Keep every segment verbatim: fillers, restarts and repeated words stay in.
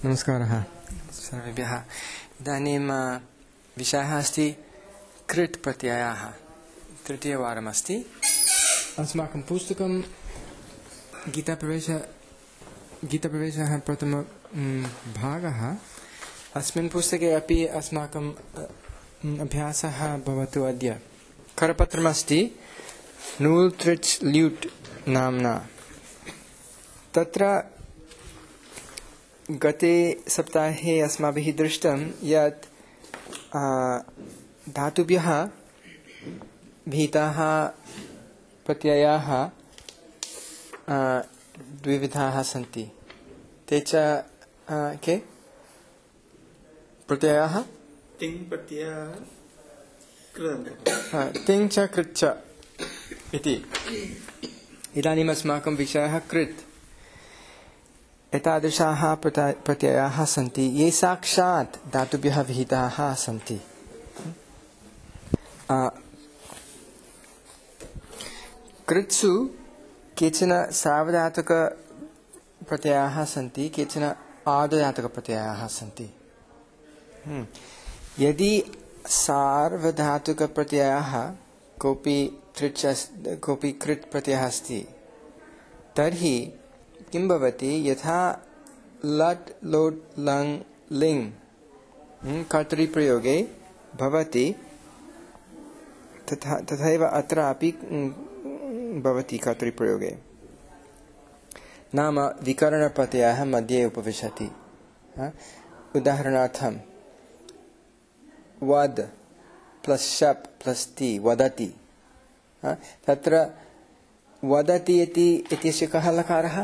नमस्कारः सर्वेभ्यः। इदानीं विषयः अस्ति कृत् प्रत्ययाः। तृतीयवारमस्ति। अस्माकं पुस्तकं गीताप्रवेश गीताप्रवेशः प्रथम भागः। अस्मिन् पुस्तके अपि अस्माकं अभ्यासः भवतु अद्य। करपत्रमस्ति नूल् त्रिच् ल्यूट् नाम्ना। तत्र गते सप्ताहे अस्माभिः दृष्टं यत् धातुभ्यः भीताः प्रत्ययाः द्विविधाः सन्ति। ते च के प्रत्ययाः तिङ् प्रत्ययः तिङ् च कृत् च इति। इदानीम् अस्माकं विषयः कृत्। एतादृशाः प्रत्ययाः सन्ति ये साक्षात् धातुभ्यः विहिताः सन्ति। कृत्सु केचन सार्वधातुकप्रत्ययाः सन्ति, केचन आर्धधातुकप्रत्ययाः सन्ति। यदि सार्वधातुकप्रत्ययः कोऽपि त्रिच् कोऽपि कृत् प्रत्ययः अस्ति तर्हि किं भवति, यथा लट् लोट् लङ् लिङ् कर्तरिप्रयोगे भवति तथा तथैव अत्रापि भवति कर्तरिप्रयोगे। नाम विकरणप्रत्ययः मध्ये उपविशति। उदाहरणार्थं वद प्लस् शप् प्लस् ति वदति। तत्र वदति इति इत्यस्य कः लकारः?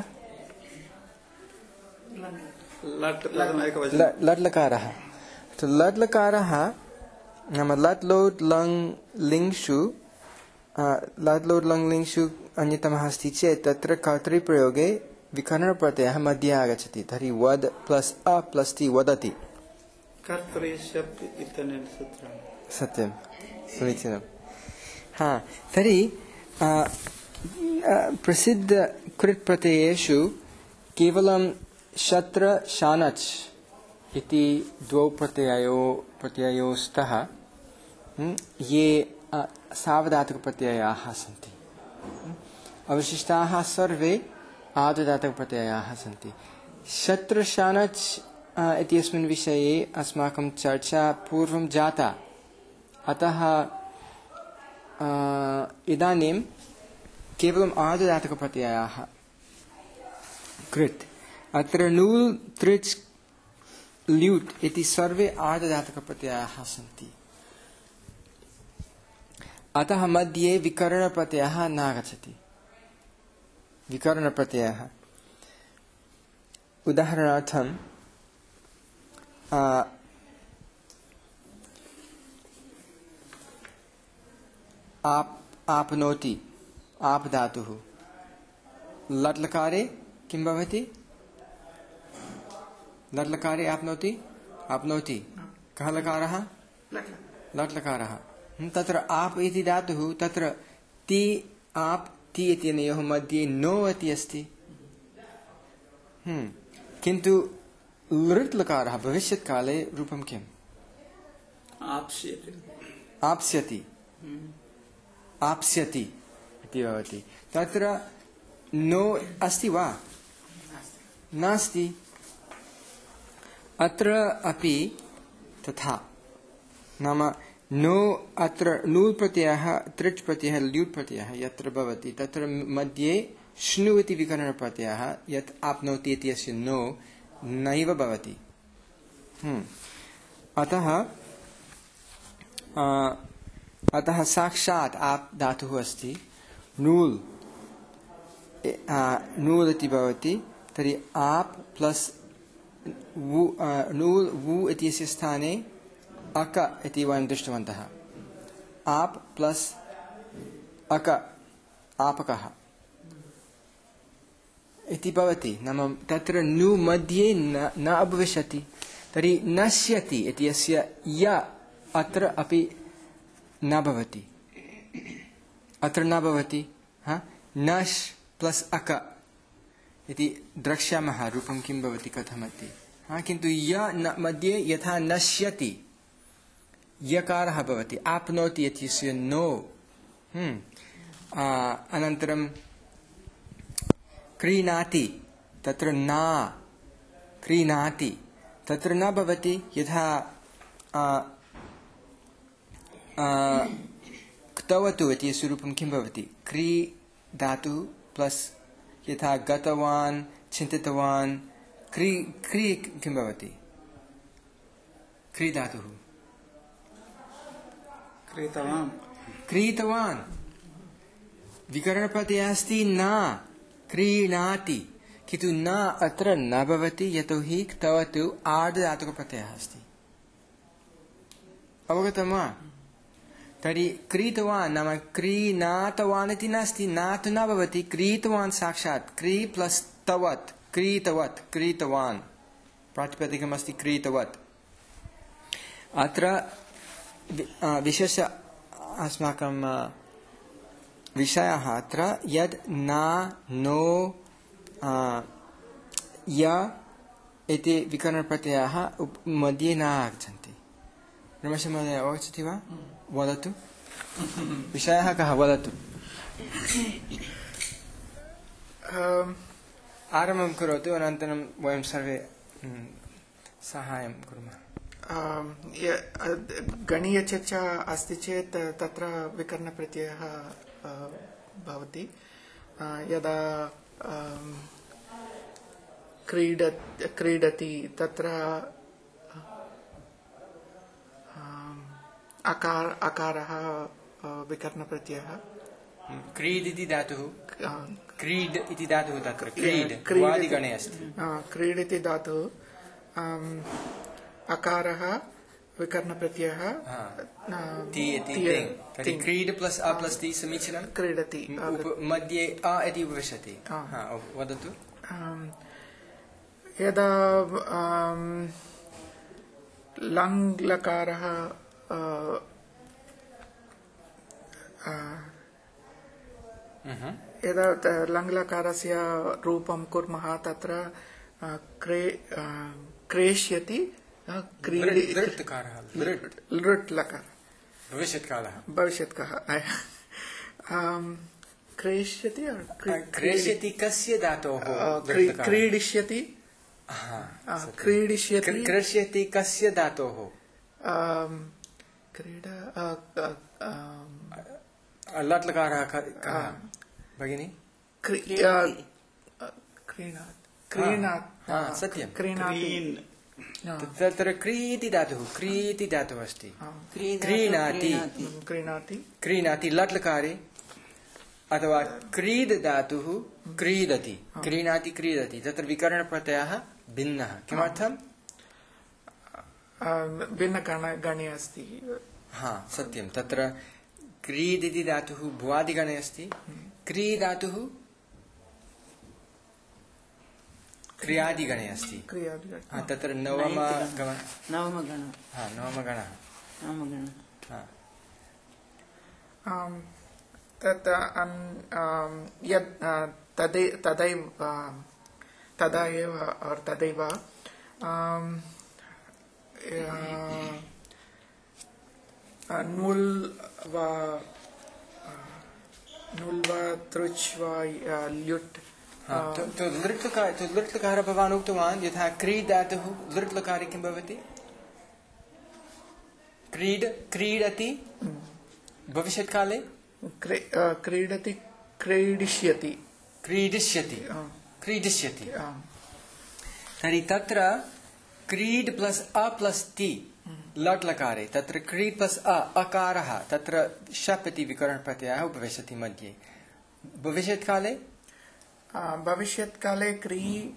लट् लकारः। तो लट् लकारः नाम लट् लोट् लङ् लिङ्षु लट् लोट् लङ् लिङ्षु अन्यतमः अस्ति चेत् तत्र कर्तरिप्रयोगे विकरणप्रत्ययः मध्ये आगच्छति। तर्हि वद प्लस् अ प्लस् ति वदति। सत्यं समीचीनं। हा तर्हि प्रसिद्ध कृत् प्रत्ययेषु केवलं शत्र शानच् इति द्वौ प्रत्ययो प्रत्ययो स्तः ये सार्वधातुकप्रत्ययाः सन्ति। अवशिष्टाः सर्वे आर्धधातुकप्रत्ययाः सन्ति। शत्र शानच् इत्यस्मिन् विषये अस्माकं चर्चा पूर्वं जाता। अतः इदानीं केवलम् आर्धधातुकप्रत्ययाः कृत्। अत्र नूल् त्रिच् ल्यूट् इति सर्वे आर्धधातुकप्रत्ययाः सन्ति। अतः मध्ये विकरणप्रत्ययः नागच्छति। विकरणप्रत्ययः उदाहरणार्थं आप आपनोति आप धातुः लट् लकारे किं भवति? लट् लकारे आपनोति आपनोति कः लकारः? लट् लकारः। तत्र आप इति धातुः तत्र ति आप ति इत्यनयोः मध्ये नो इति अस्ति। किन्तु लृट् लकारः भविष्यत्काले रूपं किम्? आप्स्यति आप्स्यति आप्स्यति इति भवति। तत्र नो अस्ति वा? नास्ति। अत्र अपि तथा। नाम नो अत्र नूल् प्रत्ययः त्रिच् प्रत्ययः ल्यूट् प्रत्ययः यत्र भवति तत्र मध्ये श्नु इति विकरणप्रत्ययः यत् आप्नोति इति अस्य नो नैव भवति। अतः अतः साक्षात् आप धातुः अस्ति। नूल् नूल् इति भवति। तर्हि आप प्लस् वु नूल् वु इत्यस्य स्थाने अक इति वयं दृष्टवन्तः। आप प्लस् अक आपकः इति भवति। नाम तत्र नु मध्ये न न अभविष्यति। तर्हि नश्यति इति अस्य य अत्र अपि न भवति। अत्र न भवति। नश् प्लस् अक इति द्रक्ष्यामः रूपं किं भवति कथमिति। हाँ, किन्तु य न मध्ये यथा नश्यति यकारः भवति, आप्नोति इत्यस्य नो। हम्म अनन्तरं क्रीणाति तत्र न, क्रीणाति तत्र न भवति, यथा क्तवतु इति स्वरूपं किं भवति, क्री धातुः प्लस यथा गतवान् चिन्तितवान्, क्री क्री किं भवति, क्री धातुः क्रीतवान् क्रीतवान्, विकरणप्रत्ययः अस्ति न, क्रीणाति, किन्तु न अत्र न भवति यतोहि क्तवतु आर्धधातुकप्रत्ययः अस्ति। अवगतं वा? तर्हि क्रीतवान् नाम क्रीणातवान् इति नास्ति, न तु न भवति, क्रीतवान् साक्षात्, क्री प्लस तवत्, क्रीतवत्, क्रीतवान्, प्रातिपदिकमस्ति क्रीतवत्। अत्र विशेष अस्माकं विषयः अत्र यद् न नो य इति विकरणप्रत्ययाः मध्ये न आगच्छन्ति। रमेश महोदय अवगच्छति वा? वदतु, विषयः कः, वदतु। आरम्भं करोतु, अनन्तरं वयं सर्वे साहाय्यं कुर्मः। गणीयचर्चा अस्ति चेत् तत्र विकरणप्रत्ययः भवति। यदा क्रीड क्रीडति तत्र अकार अकारः विकरणप्रत्ययः। क्रीड इति धातुः, क्रीड इति धातुः तत्र क्रीड क्रीडादिगणे अस्ति। क्रीड इति धातुः अकारः विकरणप्रत्ययः ति इति तिङ्, तर्हि क्रीड प्लस अ प्लस ति समीचीनं, क्रीडति मध्ये अ इति उपविशति। वदतु। यदा लङ् लकारः यदा लङ् लकारस्य रूपं कुर्मः तत्र क्रे क्रेष्यति, लृट् लकार भविष्यत्कालः भविष्यत्कालः क्रेष्यति क्रेष्यति कस्य धातोः, क्रीडिष्यति क्रीडिष्यति क्रेष्यति कस्य धातोः, क्रीडा लट् लकारः कः भगिनि? क्रीणात् क्रीणात् सत्यं, क्रीणाति। तत्र क्रीति धातुः, क्रीति धातुः अस्ति, क्रीणाति क्रीणाति क्रीणाति लट् लकारे, अथवा क्रीड धातुः क्रीडति, क्रीणाति क्रीडति, तत्र विकरणप्रत्ययः भिन्नः। किमर्थं? भिन्नगणे अस्ति। हा सत्यं, तत्र क्रीड इति धातुः भुवादिगणे अस्ति, क्री धातुः क्रियादिगणे अस्ति। तत्र नवमगणः नवमगणः हा नवमगणः नवमगणः तत् यत् तदै तदैव तदा एव और तदैव नुल् वा नुल् वा तृच् वा ल्युट् तो लृट् लकार, तो लृट् लकारः भवान् उक्तवान्, यथा क्रीड् धातुः लृट् लकारे किं भवति? क्रीड क्रीडति, भविष्यत्काले क्रीडति क्रीडिष्यति क्रीडिष्यति क्रीडिष्यति। तर्हि तत्र क्रीड प्लस अ प्लस ति लट् लकारे, तत्र क्रीड प्लस अ अकारः, तत्र शप् इति विकरणप्रत्ययः उपविशति मध्ये। भविष्यत्काले भविष्यत्काले क्री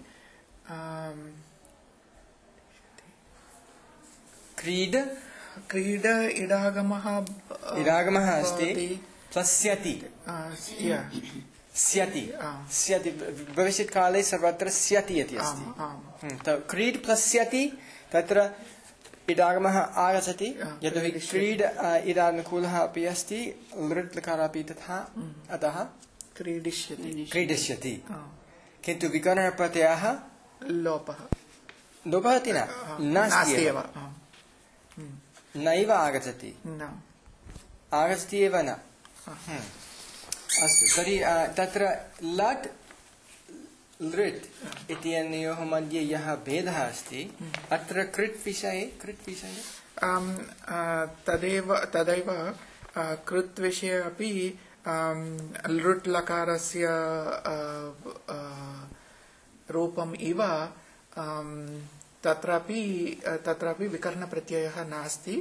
क्रीड क्रीड इडागमः इडागमः अस्ति, प्लस्यति स्यति स्यति, भविष्यत्काले सर्वत्र स्यति इति अस्ति। क्रीड प्लस्यति, तत्र इडागमः आगच्छति, यतोहि क्रीड इडानुकूलः अपि अस्ति, लृट् लकारः अपि तथा, अतः क्रीडिष्यति क्रीडिष्यति। किन्तु विकरणप्रत्ययः लोपः लोपः इति न नास्ति एव नैव आगच्छति न आगच्छति एव न अस्तु तर्हि तत्र लट् लृट् इत्यनयोः मध्ये यः भेदः अस्ति अत्र कृट् विषये कृट् विषये तदेव तदैव कृत् विषये अपि लृट् लकारस्य रूपम् इव तत्रापि तत्रापि विकरणप्रत्ययः नास्ति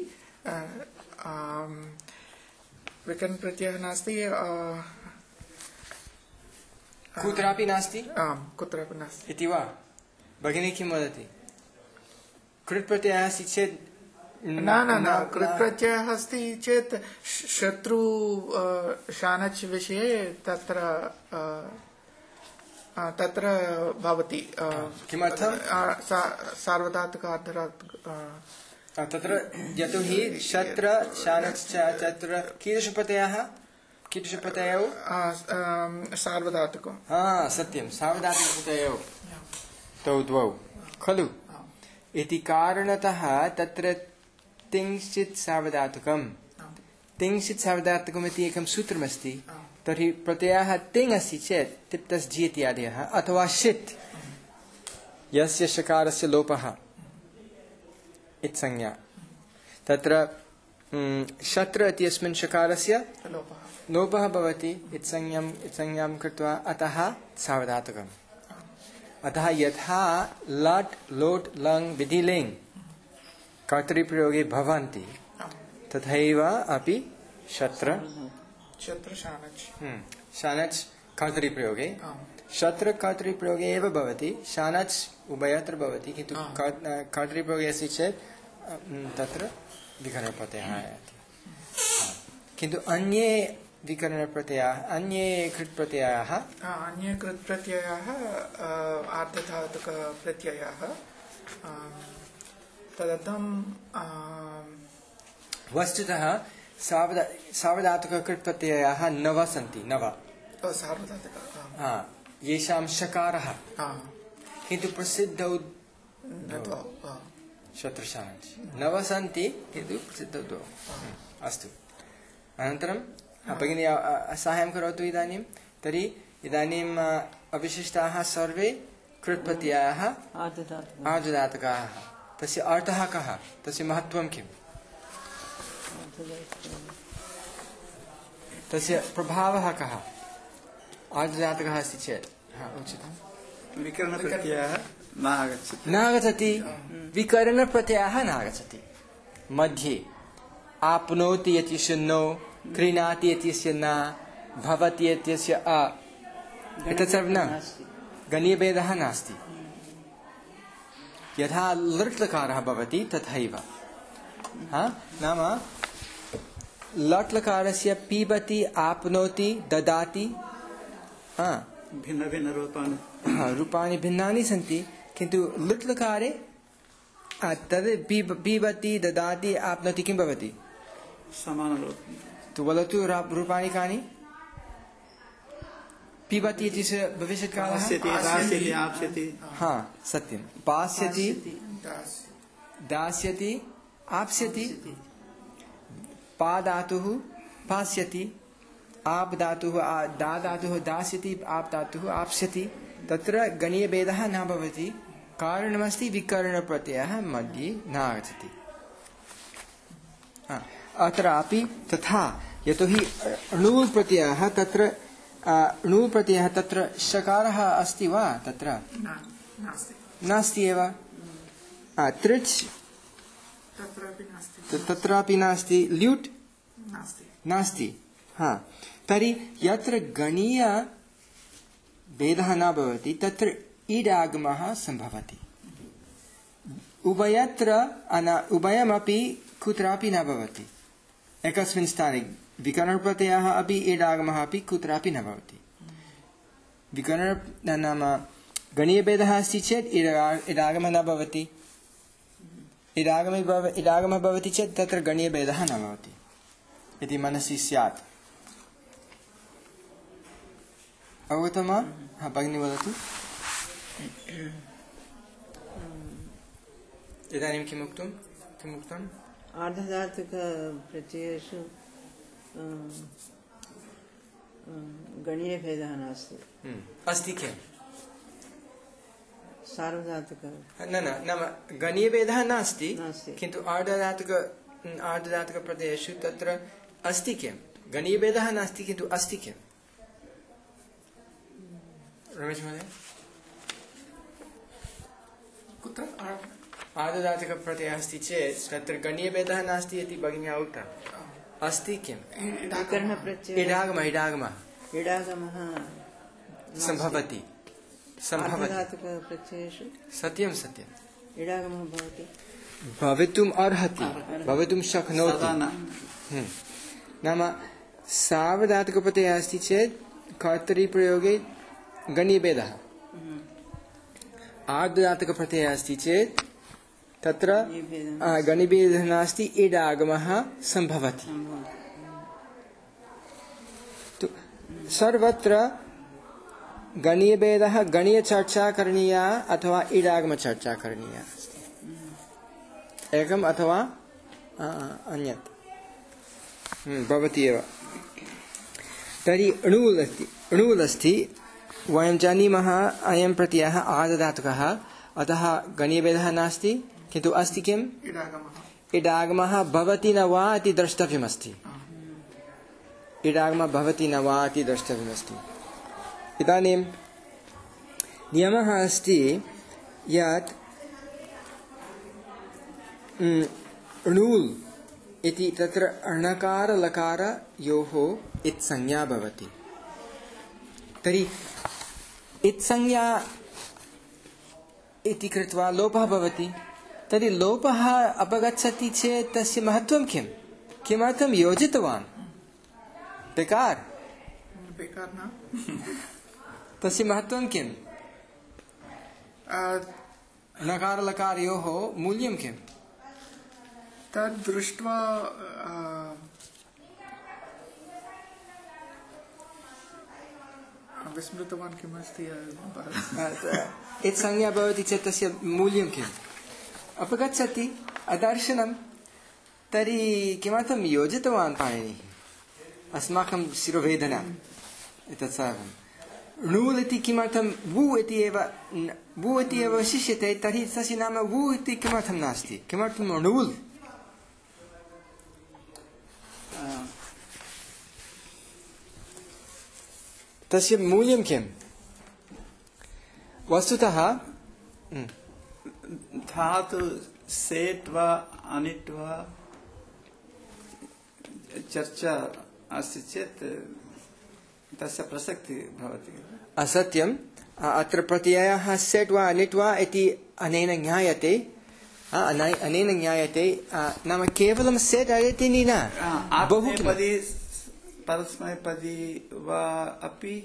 विकरणप्रत्ययः नास्ति कुत्रापि नास्ति आम् कुत्रापि नास्ति इति वा भगिनी किं वदति कृत् प्रत्ययः अस्ति चेत् न न न कृत् प्रत्ययः अस्ति चेत् शत्रु शानच् विषये तत्र तत्र भवति किमर्थं सार्वधातुक अर्धधातुक तत्र यतोहि शत्र शानच् च तत्र कीदृशप्रत्ययः कीदृशप्रत्ययौ सार्वधातुक हा सत्यं सार्वधातुकप्रत्ययौ तौ द्वौ खलु इति कारणतः तत्र तिंशित् सार्वधातुकं तिंशित् सार्वधातुकम् इति एकं सूत्रमस्ति तर्हि प्रत्ययः तिङ् अस्ति चेत् तिप्तस् झि इत्यादयः अथवा षित् यस्य शकारस्य लोपः इत्संज्ञा तत्र शत्र इत्यस्मिन् शकारस्य लोपः भवति इत्संज्ञाम् इत्संज्ञां कृत्वा अतः सार्वधातुकम् अतः यथा लट् लोट् लङ् विधिलिङ् कर्तरिप्रयोगे भवन्ति तथैव अपि शत्र शत्र शानच् शानच् कर्तरिप्रयोगे शत्र कर्तरिप्रयोगे एव भवति शानच् उभयत्र भवति किन्तु कर्तरिप्रयोगे अस्ति चेत् तत्र विकरणप्रत्ययः आयाति किन्तु अन्ये विकरणप्रत्ययाः अन्ये कृत् प्रत्ययाः अन्ये कृत् प्रत्ययाः आर्धधातुकप्रत्ययाः तदर्थं वस्तुतः सावधा सावधातुककृत् प्रत्ययाः नव सन्ति नव सार्वधातुक येषां शकारः किन्तु प्रसिद्धौ शत्रुशानच् नव सन्ति किन्तु प्रसिद्धौ द्वौ अस्तु अनन्तरं भगिनी साहाय्यं करोतु इदानीं तर्हि इदानीम् अवशिष्टाः सर्वे कृत् प्रत्ययाः आर्धधातुकाः तस्य अर्थः कः तस्य महत्त्वं किम् तस्य प्रभावः कः आर्धधातुकः अस्ति चेत् उचितं विकरणप्रत्ययः न आगच्छति न आगच्छति विकरणप्रत्ययः न आगच्छति मध्ये आप्नोति इत्यस्य नो क्रीणाति इत्यस्य न भवति इत्यस्य अ एतत् सर्वं न गणीयभेदः नास्ति यथा लट् लकारः भवति तथैव नाम लट् लकारस्य पिबति आप्नोति ददाति भिन्न भिन्न रूपाणि रूपाणि भिन्नानि सन्ति किन्तु लट् लकारे तद् पिबति ददाति आप्नोति किं भवति समानरूपं तु वदतु रूपाणि कानि पिबति इति भविष्यत् कालः हा सत्यं पास्यति दास्यति आप्स्यति पा धातुः पास्यति आप धातुः दा धातुः दास्यति आप धातुः आप्स्यति तत्र गणीयभेदः न भवति कारणमस्ति विकरणप्रत्ययः मध्ये न आगच्छति अत्रापि तथा यतोहि णुः प्रत्ययः तत्र णुः प्रत्ययः तत्र शकारः अस्ति वा तत्र नास्ति एव तृच् तत्रापि नास्ति ल्युट् नास्ति हा तर्हि यत्र गणीय भेदः न भवति तत्र ईडागमः सम्भवति उभयत्र उभयमपि कुत्रापि न भवति एकस्मिन् स्थाने विकरणप्रत्ययः अपि ईडागमः अपि कुत्रापि न भवति विकरण नाम गणीयभेदः अस्ति चेत् ईडागमः न भवति इडागमः इडागमः भवति चेत् तत्र गणीयभेदः न भवति इति मनसि स्यात् अवगतं वा? हा भगिनी वदतु इदानीं किम् उक्तं किम् उक्तम् आर्धधातुकप्रत्ययेषु गणीयभेदः नास्ति अस्ति किम् सार्वधातुक न न नाम गणीयभेदः नास्ति नास्ति। किन्तु आर्धधातुक आर्धधातुकप्रत्ययेषु तत्र अस्ति किम् गणीयभेदः नास्ति किन्तु अस्ति किम् रमेश महोदय कुत्र आर्धधातुकप्रत्ययः अस्ति चेत् तत्र गणीयभेदः नास्ति इति भगिन्या उक्तम् अस्ति किम् विकरणप्रत्ययः इडागमः इडागमः इडागमः सम्भवति सम्भवति आर्धधातुकप्रत्ययेषु सत्यं सत्यम् इडागमः भवति भवितुम् अर्हति भवितुं शक्नोति सदा न हम्म। नाम सार्वधातुकप्रत्ययः अस्ति चेत् कर्तरिप्रयोगे गणीयभेदः आर्धधातुकप्रत्ययः अस्ति चेत् तत्र आ, गणीयभेदः नास्ति इडागमः सम्भवति तो सर्वत्र गणीयभेदः गणीयचर्चा करणीया अथवा इडागमचर्चा करणीया अस्ति एकम् अथवा अन्यत् भवति एव तर्हि अणुवुल् अस्ति अणुवुल् अस्ति वयं जानीमः अयं प्रत्ययः आर्धधातुकः अतः गणीयभेदः नास्ति किन्तु अस्ति किम् इडागमः भवति न वा इति द्रष्टव्यमस्ति इडागमः भवति न वा इति द्रष्टव्यमस्ति इदानीं नियमः अस्ति यत् अणुवुल् इति तत्र अणकारलकारयोः इत्संज्ञा भवति तर्हि इत्संज्ञा इति कृत्वा लोपः भवति तर्हि लोपः अपगच्छति चेत् तस्य महत्त्वं किम् किमर्थं योजितवान् बेकार बेकार न तस्य महत्त्वं किम् नकारलकारयोः मूल्यं किम् तद् दृष्ट्वा विस्मृतवान् किमस्ति इत्संज्ञा भवति चेत् तस्य मूल्यं किम् अपगच्छति अदर्शनं तर्हि किमर्थं योजितवान् पाणिनिः अस्माकं शिरोवेदना एतत् सर्वं णुल् इति किमर्थं वु इति एव वु इति एव वशिष्यते तर्हि तस्य नाम वु इति किमर्थं नास्ति किमर्थं णुल् तस्य मूल्यं किम् वस्तुतः धातु सेट् वा अनिट् वा चर्चा अस्ति चेत् तस्य प्रसक्तिः भवति असत्यम् अत्र प्रत्ययः सेट् वा अनिट् वा इति अनेन ज्ञायते अनेन ज्ञायते नाम केवलं सेट् इति न आत्मनेपदी परस्मैपदी वा अपि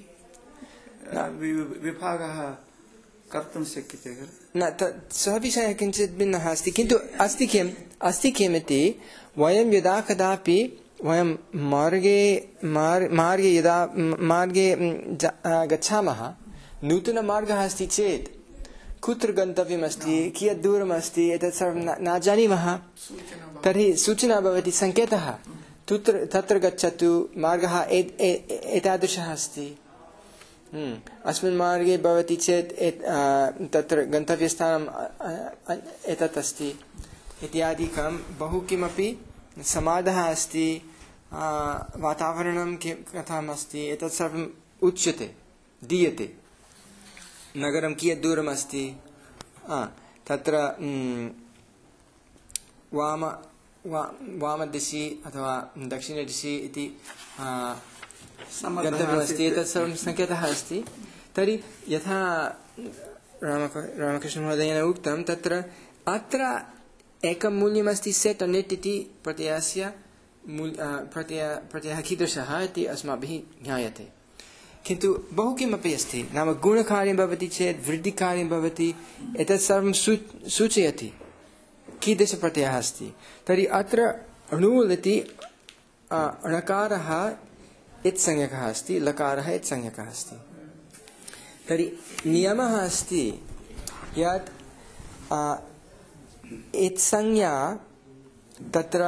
विभागः कर्तुं शक्यते खलु न सः विषयः किञ्चित् भिन्नः अस्ति किन्तु अस्ति किम् अस्ति किम् इति वयं यदा कदापि वयं मार्गे मार्गे यदा मार्गे गच्छामः नूतनमार्गः अस्ति चेत् कुत्र गन्तव्यमस्ति कियत् दूरमस्ति एतत् सर्वं न जानीमः तर्हि सूचना भवति सङ्केतः तत्र तत्र गच्छतु मार्गः एतादृशः अस्ति अस्मिन् मार्गे भवति चेत् तत्र गन्तव्यस्थानम् एतत् अस्ति इत्यादिकं बहु किमपि समादः अस्ति वातावरणं कथम् अस्ति एतत् सर्वम् उच्यते दीयते नगरं कियत् दूरम् अस्ति तत्र वाम वामदिशि अथवा दक्षिणदिशि इति गन्तव्यमस्ति एतत् सर्वं सङ्केतः अस्ति तर्हि यथा रामकृष्णमहोदयेन उक्तं तत्र अत्र एकं मूल्यमस्ति सेट् अनिट् इति प्रत्ययस्य प्रत्यय प्रत्ययः कीदृशः इति अस्माभिः ज्ञायते किन्तु बहु किमपि अस्ति नाम गुणकार्यं भवति चेत् वृद्धिकार्यं भवति एतत् सर्वं सूचयति कीदृशप्रत्ययः अस्ति तर्हि अत्र अणुवुल् इति अणकारः इत्संज्ञकः अस्ति लकारः इत्संज्ञकः अस्ति तर्हि नियमः अस्ति यत् इत्संज्ञा तत्र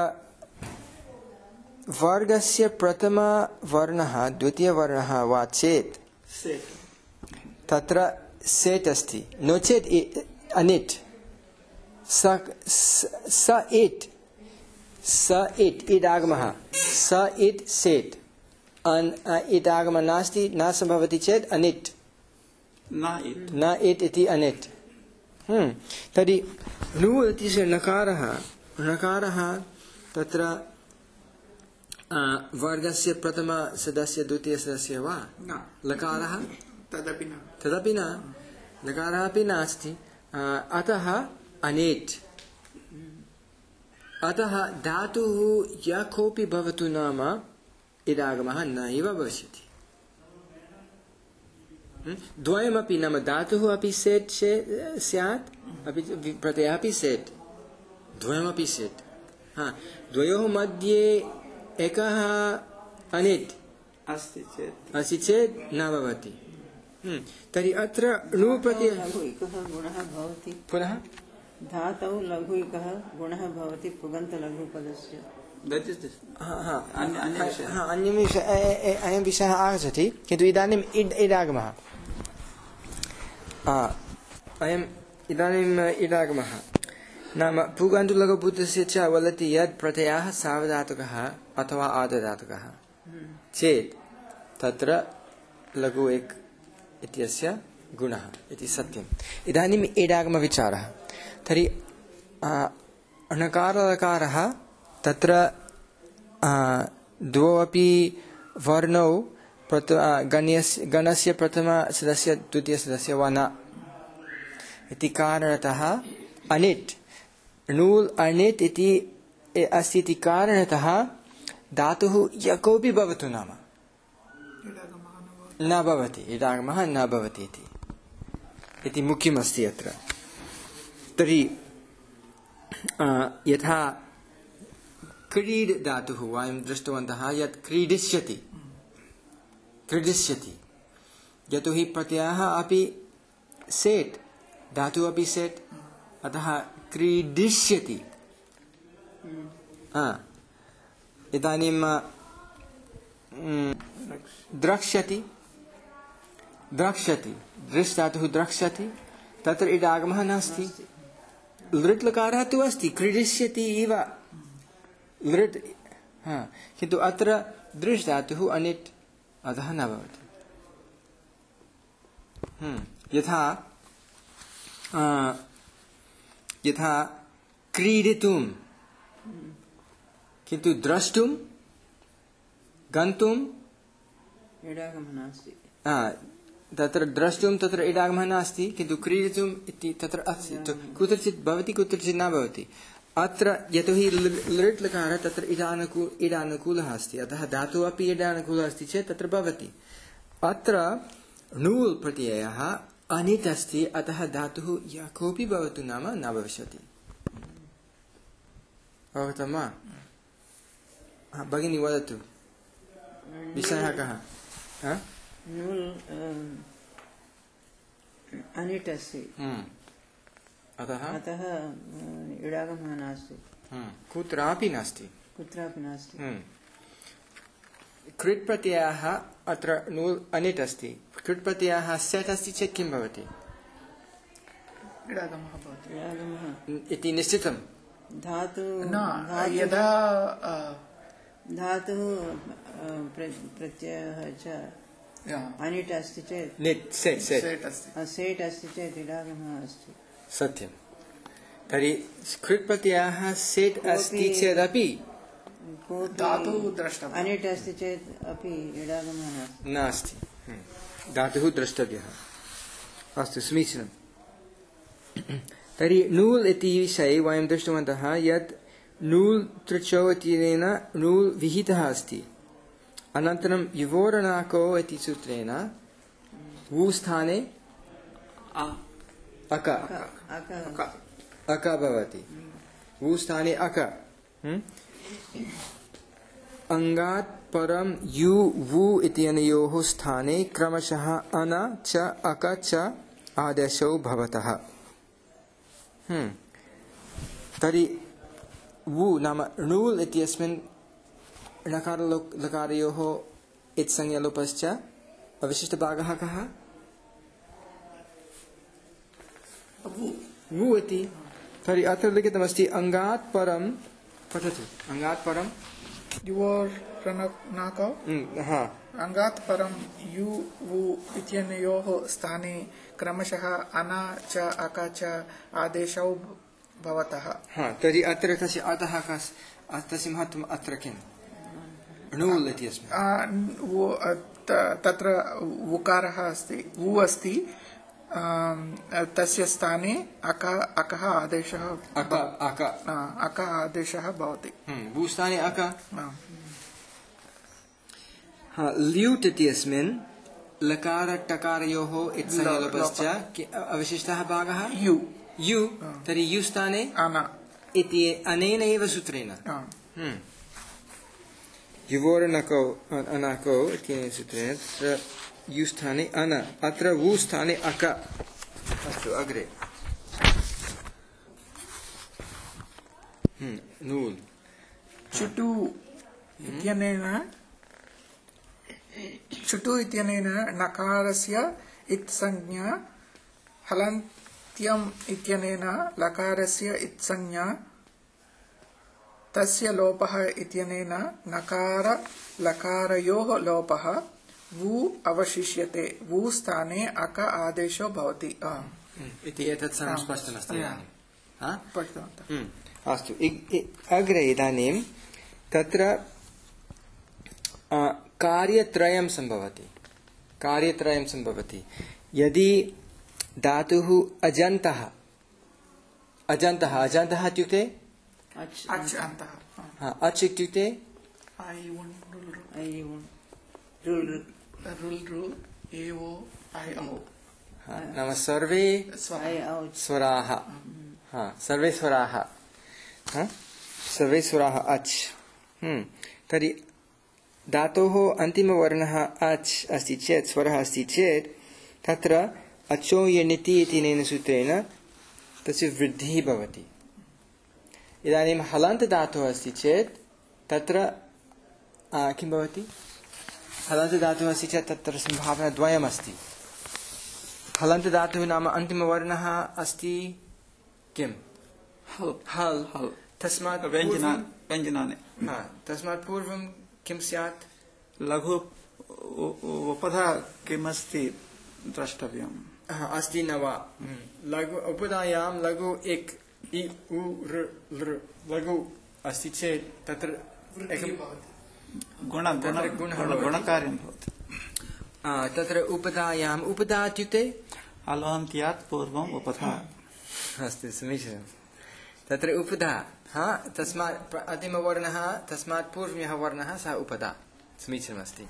वर्गस्य प्रथमवर्णः द्वितीयवर्णः वा चेत् सेट् तत्र सेट् अस्ति, नो चेत् अनिट् स स इट् स इट् इडागमः स इट् सेट् अन् इडागमः नास्ति न सम्भवति चेत् अनिट् न इट् न इट् इति अनिट्। हम्म तर्हि नु इति नकारः नकारः तत्र वर्गस्य प्रथमसदस्य द्वितीयसदस्य वा न लकारः तदपि न तदपि न लकारः अपि नास्ति, अतः अनिट्। अतः धातुः यः कोऽपि भवतु नाम इडागमः नैव भविष्यति। द्वयमपि नाम धातुः अपि सेट् स्यात् अपि प्रत्ययः अपि सेट्, द्वयमपि सेट्। हा द्वयोः मध्ये एकः अनिट् अस्ति चेत् अस्ति चेत् न भवति। तर्हि अत्र णु प्रत्ययः लघु इकः गुणः भवति। पुनः धातौ लघु इकः गुणः भवति पुगन्तलघुपदस्य। दट् इस् दिस् अन्यः विषयः अयं विषयः आगच्छति, किन्तु इदानीम् इड् इडागमः अयम् इदानीम् इडागमः नाम पुगन्तलघुपदस्य च वदति यत् प्रत्ययः सार्वधातुकः अथवा आर्धधातुकः चेत् तत्र लघु एक इत्यस्य गुणः इति सत्यम्। इदानीम् इडागमविचारः। तर्हि णकारलकारः तत्र द्वौ अपि वर्णौ गणस्य गणस्य प्रथमसदस्य द्वितीयसदस्य वा न इति कारणतः अनिट् णूल् अनिट् इति अस्ति इति कारणतः धातुः यः कोऽपि भवतु नाम न भवति, इडागमः न भवति इति इति मुख्यमस्ति अत्र। तर्हि यथा क्रीड् धातुः वयं दृष्टवन्तः यत् क्रीडिष्यति क्रीडिष्यति यतोहि प्रत्ययः अपि सेट् धातुः अपि सेट्, अतः क्रीडिष्यति। इदानीं द्रक्ष्यति द्रक्ष्यति दृश् धातुः द्रक्ष्यति तत्र इडागमः नास्ति, लृट् लकारः तु अस्ति, क्रीडिष्यति इव लृट्, हा किन्तु अत्र दृश् धातुः अनिट्, अतः न भवति। यथा यथा क्रीडितुं किन्तु द्रष्टुं गन्तुं इडागमः नास्ति, तत्र द्रष्टुं तत्र इडागमः नास्ति, किन्तु क्रीडितुम् इति तत्र अस्ति, कुत्रचित् भवति कुत्रचित् न भवति। अत्र यतोहि लृट् लकारः तत्र इडानुकूल इडानुकूलः अस्ति, अतः धातुः अपि इडानुकूलः अस्ति चेत् तत्र भवति। अत्र णूल् प्रत्ययः अनिट् अस्ति, अतः धातुः यः कोऽपि भवतु नाम न भविष्यति। अवगतं वा? भगिनी वदतु, विषयः कः? नूल् अनिट् अस्ति, अतः अतः इडागमः नास्ति, कुत्रापि नास्ति, कुत्रापि नास्ति। कृट् प्रत्ययः अत्र नूल् अनिट् अस्ति, कृट् प्रत्ययः सेट् अस्ति चेत् किं भवति? इडागमः भवति इडागमः इति निश्चितं धातु न यदा धातुः प्रत्ययः च अनिट् अस्ति चेत् निट् सेट् सेट् सेट् अस्ति सेट् अस्ति चेत् इडागमः अस्ति। सत्यं। तर्हि कृट् प्रत्ययः सेट् अस्ति चेदपि धातुः द्रष्टव्यः, अनिट् अस्ति चेत् अपि इडागमः नास्ति, धातुः द्रष्टव्यः। अस्तु, समीचीनं। तर्हि नूल् इति विषये वयं दृष्टवन्तः यत् नूल् तृचौ इत्यनेन नूल् विहितः अस्ति, अनन्तरं युवोरणाको इति सूत्रेण वु स्थाने अक अक भवति, वु स्थाने अक। अङ्गात् परं यु वु इत्यनयोः स्थाने क्रमशः अन च अक च आदेशौ भवतः। तर्हि वु नाम णूल् इत्यस्मिन् णकार लकारयोः इत्संज्ञलोपश्च अवशिष्टभागः कः? वु इति। तर्हि अत्र लिखितमस्ति अङ्गात् परं पठतु। अङ्गात् परं युवोर् प्रणनाकौ हा अङ्गात् परं यु वु इत्यनयोः स्थाने क्रमशः अना च अक च आदेशौ भवतः। हा तर्हि अत्र तस्य अतः कस् तस्य महत्त्वम् अत्र किम्? णूल् इत्यस्मिन् तत्र उकारः अस्ति, वु अस्ति, तस्य स्थाने अक अकः आदेशः अक अक अक आदेशः भवति। वु स्थाने अक। हा ल्यूट् इत्यस्मिन् लकार टकारयोः इत्संज्ञलोपश्च अवशिष्टः भागः यु यु। तर्हि यु स्थाने अना इति अनेन एव सूत्रेण युवोरनकौ अनाकौ इत्यनेन सूत्रेण तत्र यु स्थाने अन, अत्र वु स्थाने अक। अस्तु अग्रे नूल् चुटु इत्यनेन चुटु इत्यनेन नकारस्य इत्संज्ञा, हलन्त्यम् इत्यनेन लकारस्य इत्संज्ञा, तस्य लोपः इत्यनेन नकार लकारयोः लोपः, वु अवशिष्यते, वु स्थाने अक आदेशो भवति इति एतत् सर्वं स्पष्टमस्ति इदानीं। हा पठितवन्तः। अस्तु अग्रे इदानीं तत्र कार्यत्रयं सम्भवति। कार्यत्रयं सम्भवति यदि धातुः अजन्तः अजन्तः अजन्तः इत्युक्ते अच् अन्तः। हा अच् इत्युक्ते ऐ उन् रुल् ऐ उन् रुल् रुल् रु ए ओ ऐ औ नाम सर्वे स्वराः। हा सर्वे स्वराः सर्वे स्वराः अच्। तर्हि धातोः अन्तिमवर्णः अच् अस्ति चेत्, स्वरः अस्ति चेत्, तत्र अचो यणिति इत्यनेन सूत्रेण तस्य वृद्धिः भवति। इदानीं हलन्त धातुः अस्ति चेत् तत्र किं भवति? हलन्त धातुः अस्ति चेत् तत्र सम्भावना द्वयमस्ति। हलन्त धातुः नाम अन्तिमवर्णः अस्ति किम्? हल् हल् हल् तस्मात् व्यञ्जनानि व्यञ्जनानि हा तस्मात् पूर्वं किं स्यात्? लघु उपधा किमस्ति द्रष्टव्यम्। अस्ति न वा? लघु उपधायां लघु एक इ उ ऋ लृ लघु अस्ति चेत् तत्र गुण गुणकार्यं भवति। तत्र उपधायाम् उपधा इत्युक्ते हलन्त्यात् पूर्वम् उपधा। अस्तु समीचीनं। तत्र उपधा हा तस्मात् अन्तिमवर्णः तस्मात् पूर्वः वर्णः सः उपधा। समीचीनमस्ति।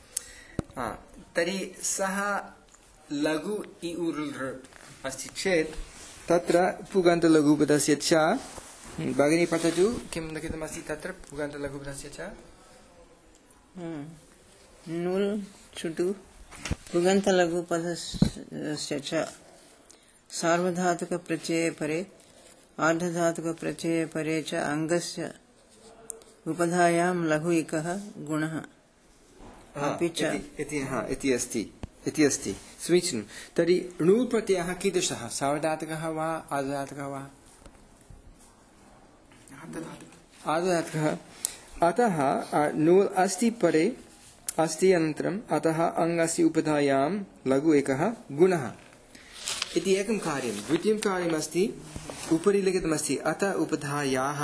तर्हि सः लघु इ उ ऋ अस्ति चेत् तत्र पुगन्तलघुपदस्य च भगिनी पठतु किं लिखितमस्ति तत्र पुगन्तलघुपदस्य च नुल् चुटु पुगन्तलघुपदस्य च सार्वधातुकप्रत्यये परे आर्धधातुकप्रत्यये परे च अङ्गस्य उपधायां लघु इकः गुणः अपि च इति अस्ति इति अस्ति। समीचीनं। तर्हि णुल् प्रत्ययः कीदृशः? सार्वधातुकः वा आर्धधातुकः वा? आर्धधातुकः। अतः णुल् अस्ति परे अस्ति अनन्तरम् अतः अङ्गस्य उपधायां लघु एकः गुणः इति एकं कार्यं। द्वितीयं कार्यमस्ति उपरि लिखितमस्ति अत उपधायाः।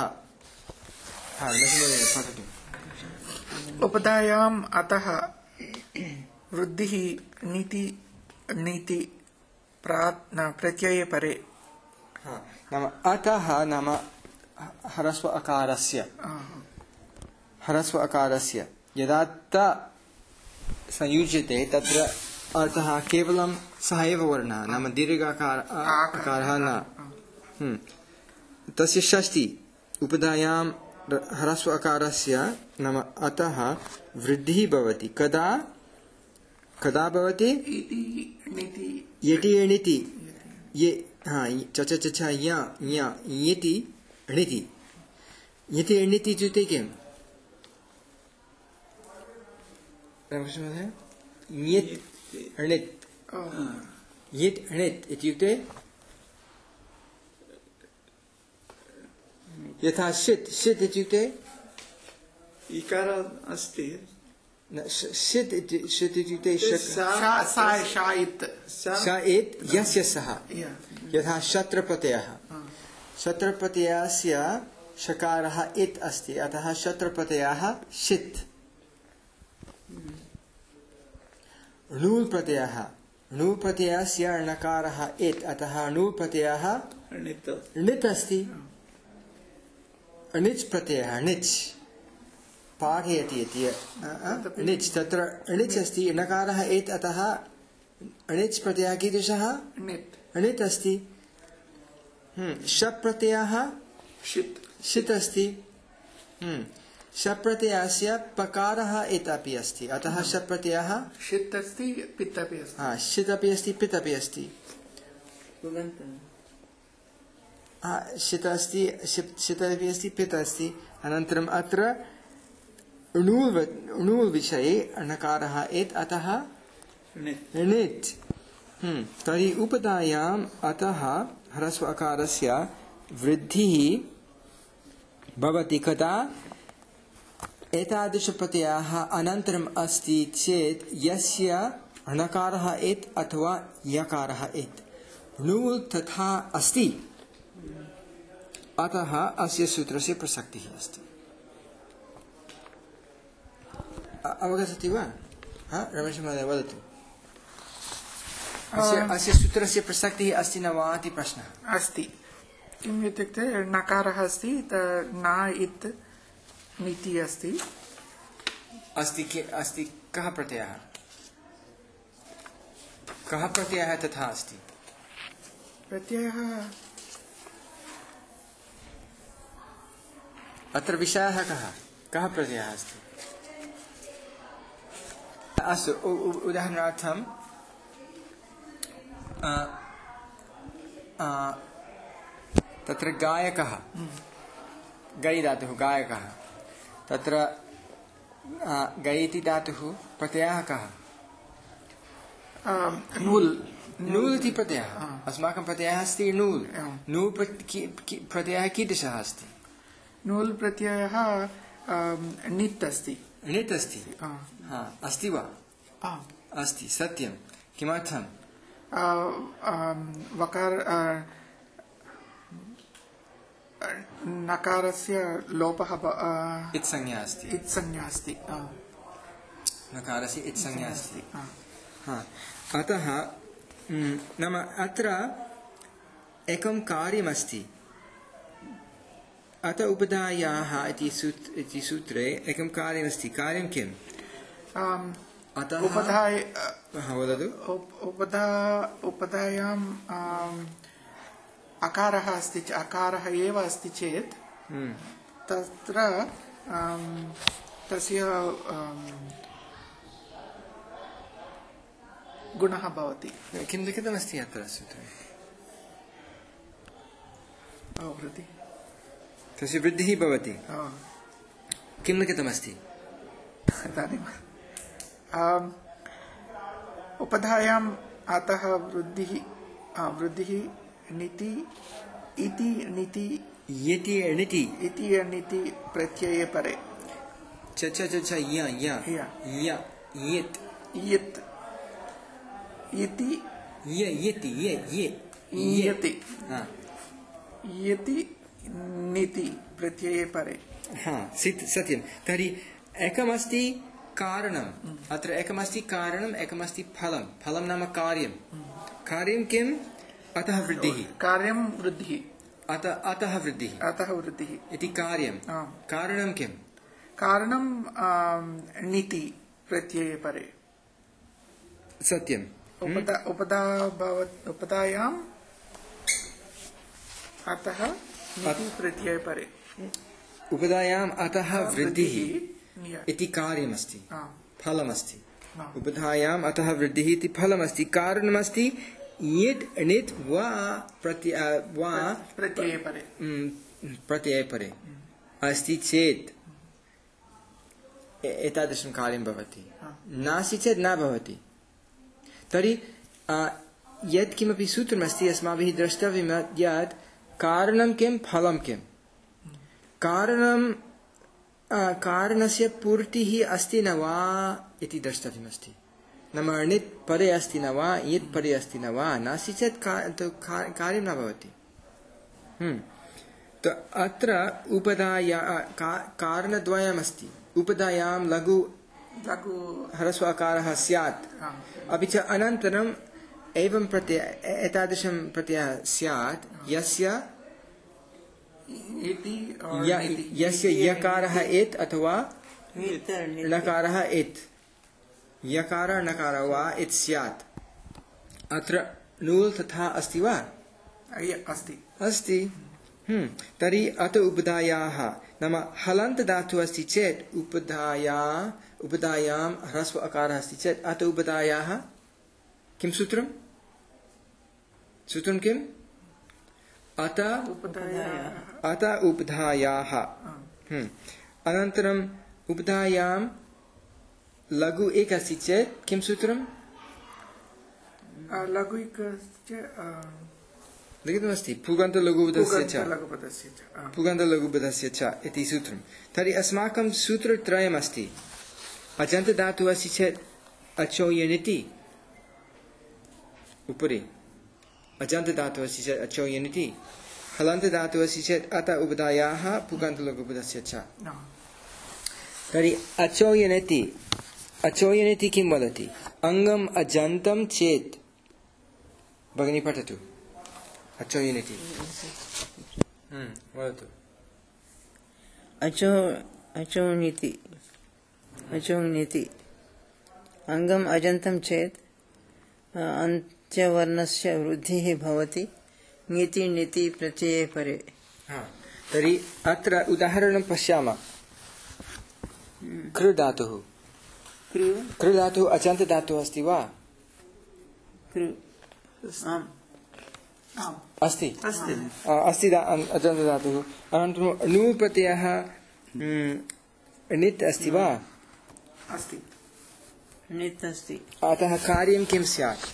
उपधायाम् अतः वृद्धिः नीति नीति प्रत्यये परे। नाम अतः नाम ह्रस्व अकारस्य ह्रस्व अकारस्य यदा त संयुज्यते तत्र अर्थः केवलं सः एव वर्णः नाम दीर्घाकार अकारः न। तस्य षष्ठी उपधायां ह्रस्व अकारस्य नाम अतः वृद्धिः भवति। कदा कदा भवति? यटि एणिति ये हा च च च य य इति अणिति यति अणिति इत्युक्ते किम् रामकृष्ण महोदय यत् अणित् यत् अणित् इत्युक्ते यथा षित् षित् इत्युक्ते इकार अस्ति षित् षित् इत्युक्ते शायित् यस्य सः यथा शत्रप्रत्ययः शत्रप्रत्ययस्य शकारः इत् अस्ति अतः शत्रप्रत्ययः षित् णुल् प्रत्ययः णुल् प्रत्ययस्य णकारः इत् अतः णुल् प्रत्ययः णित् अस्ति णिच् प्रत्ययः णिच् पाठयति इति णिच् तत्र णिच् अस्ति णकारः इत् अतः णिच् प्रत्ययः कीदृशः णित् अस्ति शप् प्रत्ययः षित् अस्ति शप् प्रत्ययस्य पकारः इत् अपि अस्ति अतः शप् प्रत्ययः षित् अस्ति पित् अपि अस्ति हा षित् अपि अस्ति पित् अपि अस्ति षित् अस्ति षित् अपि अस्ति पित् अस्ति अनन्तरम् अत्र णुल् णुल् विषये णकारः इत् अतः णित् तर्हि उपधायाम् अतः ह्रस्व अकारस्य वृद्धिः भवति कदा एतादृशप्रत्ययः अनन्तरम् अस्ति चेत् यस्य णकारः इत् अथवा यकारः इत् णुल् तथा अस्ति अतः अस्य सूत्रस्य प्रसक्तिः अस्ति अवगच्छति वा रमेश महोदय वदतु अस्य अस्य सूत्रस्य प्रसक्तिः अस्ति न वा इति प्रश्नः अस्ति किम् इत्युक्ते णकारः अस्ति न इत् नीति अस्ति अस्ति अस्ति कः प्रत्ययः कः प्रत्ययः तथा अस्ति प्रत्ययः अत्र विषयः कः कः प्रत्ययः अस्ति अस्तु उदाहरणार्थं तत्र गायकः गै धातुः गायकः तत्र गै इति धातुः प्रत्ययः कः नूल् नूल् इति प्रत्ययः अस्माकं प्रत्ययः अस्ति नूल् नूल् प्रत्ययः कीदृशः अस्ति नूल् प्रत्ययः णित् अस्ति णित् अस्ति अस्ति वा अस्ति सत्यं किमर्थं वकार नकारस्य लोपः इत्संज्ञा अस्ति इत्संज्ञा अस्ति नकारस्य इत्संज्ञा अस्ति अतः नाम अत्र एकं कार्यमस्ति अत उपधायाः इति सूत्रे एकं कार्यमस्ति कार्यं किम् अतः उपधाय वदतु उपधा उपधायाम् अकारः अस्ति अकारः एव अस्ति चेत् तत्र तस्य गुणः भवति किं लिखितमस्ति अत्र सूत्रे वृद्धिः तस्य वृद्धिः भवति किं लिखितमस्ति इदानीम् उपधायाम् अतः वृद्धिः वृद्धिः नीति इति नीति यति णिति इति णिति प्रत्यये परे च च च च य य य यत् यत् इति य यति य य यति यति नीति प्रत्यये परे हा सत्यं तर्हि एकमस्ति कारणम् अत्र एकमस्ति कारणम् एकमस्ति फलं फलं नाम कार्यं कार्यं किम् अतः वृद्धिः कार्यं वृद्धिः अतः अतः वृद्धिः अतः वृद्धिः इति कार्यं कारणं किम् कारणं नीति प्रत्यये परे सत्यं उपदा उपदा उपदायाम् अतः नीति प्रत्यये परे उपदायाम् अतः वृद्धिः इति कार्यमस्ति फलमस्ति उपधायाम् अतः वृद्धिः इति फलमस्ति कारणमस्ति यत् णित् वा प्रत्यय वा प्रत्यये परे प्रत्यये परे अस्ति चेत् एतादृशं कार्यं भवति नास्ति चेत् न भवति तर्हि यत् किमपि सूत्रमस्ति अस्माभिः द्रष्टव्यं यत् कारणं किं फलं किं कारणं कारणस्य पूर्तिः अस्ति न वा इति द्रष्टव्यमस्ति नाम णित् परे अस्ति न वा यत् परे अस्ति न वा नास्ति चेत् कार्यं न भवति तो अत्र उपधाया कारणद्वयमस्ति उपधायां लघु लघु ह्रस्वकारः स्यात् अपि च अनन्तरम् एवं प्रत्यय एतादृशं प्रत्ययः स्यात् यस्य यस्य यकारः एत् अथवा नकारः एत् यकार नकार वा एत् स्यात् अत्र नूल् तथा अस्ति वा अस्ति अस्ति हम्म तर्हि अत उपधायाः नाम हलन्त धातुः अस्ति चेत् उपधाया उपधायां ह्रस्व अकारः अस्ति चेत् अत उपधायाः किं सूत्रं सूत्रं किम् अत अत उपधायाः हम्म अनन्तरम् उपधायां लघु एक अस्ति चेत् किं सूत्रं लघु एकस्य लिखितमस्ति पुगन्तलघुपदस्य च पुगन्तलघुपदस्य च इति सूत्रं तर्हि अस्माकं सूत्रत्रयमस्ति अजन्तधातुः अस्ति चेत् अचो यनिति उपरि अजन्तधातुः अस्ति चेत् अचो यनिति हलन्तधातुः अस्ति चेत् अत उपधायाः पुगन्तलघुपदस्य च तर्हि अचो यनिति अचो यनिति किं वदति अङ्गम् अजन्तं चेत् भगिनी पठतु अचो यनिति वदतु अचो अचोनिति अचोनिति अङ्गम् अजन्तं चेत् अन्त्यवर्णस्य वृद्धिः भवति ङिति णिति प्रत्यये परे तर्हि अत्र उदाहरणं पश्यामः कृ धातुः कृ धातुः अजन्त धातुः अस्ति वा अस्ति अस्ति अजन्त धातुः अनन्तरं णु प्रत्ययः णित् अस्ति वा अस्ति णित् अस्ति अतः कार्यं किं स्यात्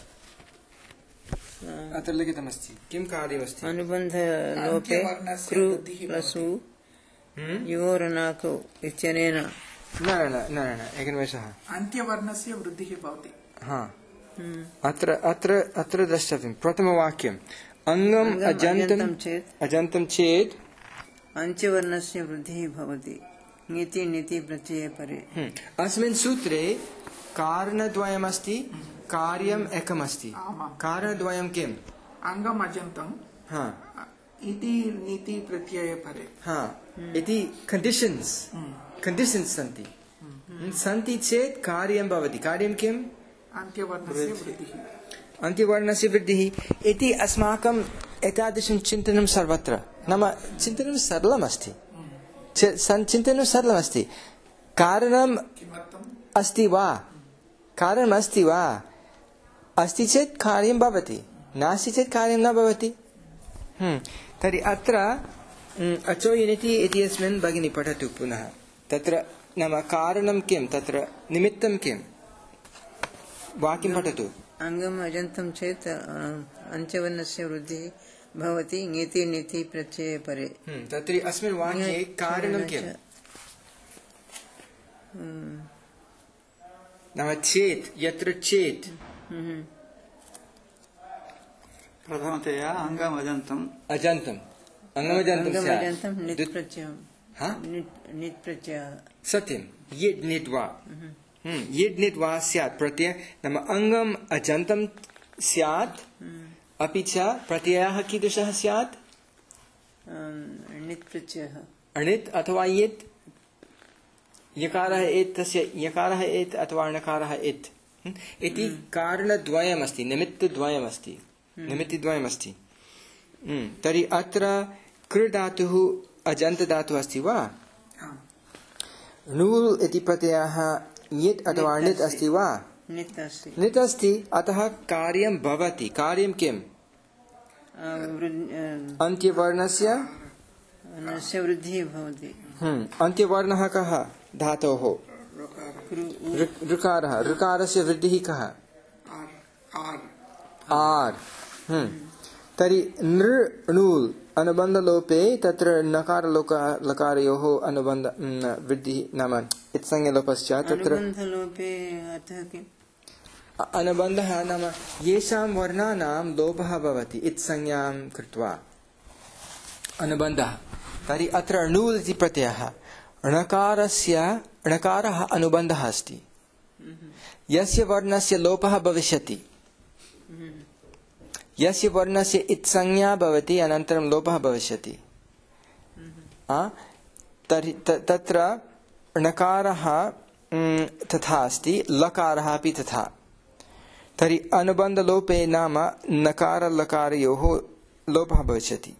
अत्र लिखितमस्ति किं कार्यमस्ति अनुबन्धलोपे कृ प्लस् उ योरनाको इत्यनेन न न न न एकनिमेषः अन्त्यवर्णस्य वृद्धिः भवति हा अत्र अत्र अत्र द्रष्टव्यं प्रथमवाक्यम् अङ्गम् अजन्तं चेत् अजन्तं चेत् अन्त्यवर्णस्य वृद्धिः भवति ङिति णिति प्रत्यये परे अस्मिन् सूत्रे कारणद्वयमस्ति कार्यम् एकमस्ति कारणद्वयं किम् अङ्गम् अजन्तं हा इति नीति प्रत्यये परे हा इति कंडीशन्स् कंडीशन्स् सन्ति सन्ति चेत् कार्यं भवति कार्यं किम् अन्त्यवर्णस्य वृद्धिः अन्त्यवर्णस्य वृद्धिः इति अस्माकम् एतादृशं चिन्तनं सर्वत्र नाम चिन्तनं सरलमस्ति चिन्तनं सरलमस्ति कारणम् अस्ति वा कारणम् अस्ति वा अस्ति चेत् कार्यं भवति नास्ति चेत् कार्यं न भवति तर्हि अत्र अचो यनिति इत्यस्मिन् भगिनी पठतु पुनः तत्र नाम कारणं किं तत्र निमित्तं किं वाक्यं पठतु अङ्गम् अजन्तं चेत् अन्त्यवर्णस्य वृद्धिः भवति ङिति णिति प्रत्यये परे तत्र अस्मिन् वाक्ये कारणं किम् नाम चेत् यत्र चेत् प्रथमतया अङ्गम् अजन्तम् अजन्तम् अङ्गमजन्तं णित् प्रत्ययः णित् प्रत्ययः सत्यं यद् णित् वा यद् णित् वा स्यात् प्रत्यय नाम अङ्गम् अजन्तं स्यात् अपि च प्रत्ययः कीदृशः स्यात् णित् प्रत्ययः अणित् अथवा यत् यकारः एत् तस्य यकारः एत् अथवा णकारः एत् इति कारणद्वयमस्ति निमित्तद्वयमस्ति निमित्तद्वयमस्ति तर्हि अत्र कृ धातुः अजन्त धातुः अस्ति वा नूल् इति प्रत्ययः यत् अथवा णित् अस्ति वा नित् अस्ति नित् अस्ति, अतः कार्यं भवति। कार्यं किम्? अन्त्यवर्णस्य नस्य वृद्धिः भवति। अन्त्यवर्णः कः? धातोः ऋकारः। ऋकारस्य वृद्धिः कः? आर्। तर्हि नृ णूल् अनुबन्धलोपे तत्र नकार लकारयोः अनुबन्ध वृद्धिः नाम इत्संज्ञलोपश्च तत्र अनुबन्धः नाम येषां वर्णानां लोपः भवति इत्संज्ञां कृत्वा अनुबन्धः। तर्हि अत्र णूल् इति प्रत्ययः णकारस्य णकारः अनुबन्धः अस्ति। यस्य वर्णस्य लोपः भविष्यति, यस्य वर्णस्य इत्संज्ञा भवति अनन्तरं लोपः भविष्यति, तर्हि तत्र णकारः तथा अस्ति, लकारः अपि तथा। तर्हि अनुबन्धलोपे नाम नकारलकारयोः लोपः भविष्यति।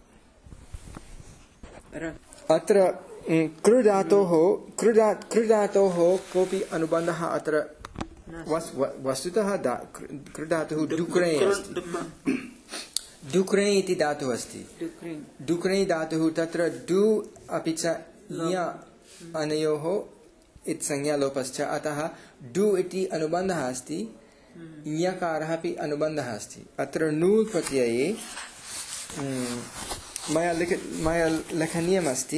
अत्र कृधातोः कृधातोः कोऽपि अनुबन्धः अत्र वस्तुतः कृधातुः डुक्रे अस्ति। डुक्रे इति धातुः अस्ति। डुक्रे धातुः तत्र डु अपि च ञ अनयोः इत्संज्ञा लोपश्च, अतः डु इति अनुबन्धः अस्ति, ञकारः अपि अनुबन्धः अस्ति। अत्र नूल् प्रत्यये मया लिख मया लेखनीयमस्ति